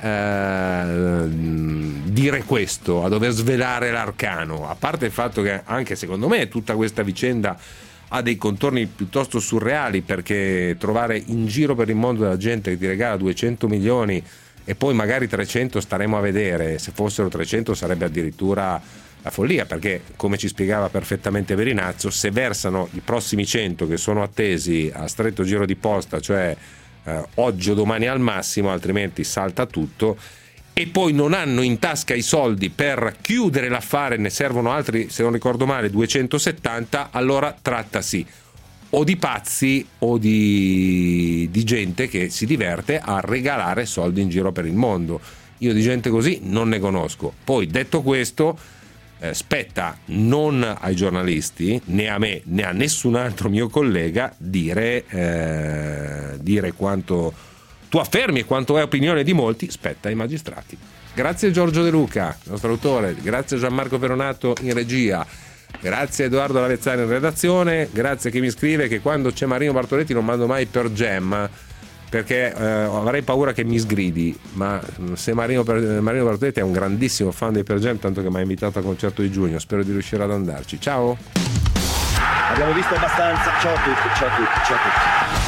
eh, dire questo, a dover svelare l'arcano, a parte il fatto che anche secondo me tutta questa vicenda ha dei contorni piuttosto surreali, perché trovare in giro per il mondo della gente che ti regala duecento milioni e poi magari trecento staremo a vedere, se fossero trecento sarebbe addirittura la follia, perché come ci spiegava perfettamente Verinazzo, se versano i prossimi cento che sono attesi a stretto giro di posta, cioè eh, oggi o domani al massimo, altrimenti salta tutto, e poi non hanno in tasca i soldi per chiudere l'affare, ne servono altri, se non ricordo male, duecentosettanta, allora trattasi o di pazzi o di, di gente che si diverte a regalare soldi in giro per il mondo. Io di gente così non ne conosco. Poi detto questo, eh, spetta non ai giornalisti, né a me né a nessun altro mio collega dire, eh, dire quanto tu affermi e quanto è opinione di molti, spetta ai magistrati. Grazie Giorgio De Luca, nostro autore, grazie Gianmarco Peronato in regia, grazie Edoardo Lavezzani in redazione, grazie a chi mi scrive che quando c'è Marino Bartoletti non mando mai per Gem, perché eh, avrei paura che mi sgridi, ma se Marino, Marino Bartoletti è un grandissimo fan dei Per Jam, tanto che mi ha invitato al concerto di giugno, spero di riuscire ad andarci. Ciao. Abbiamo visto abbastanza. Ciao a tutti, ciao a tutti, ciao a tutti.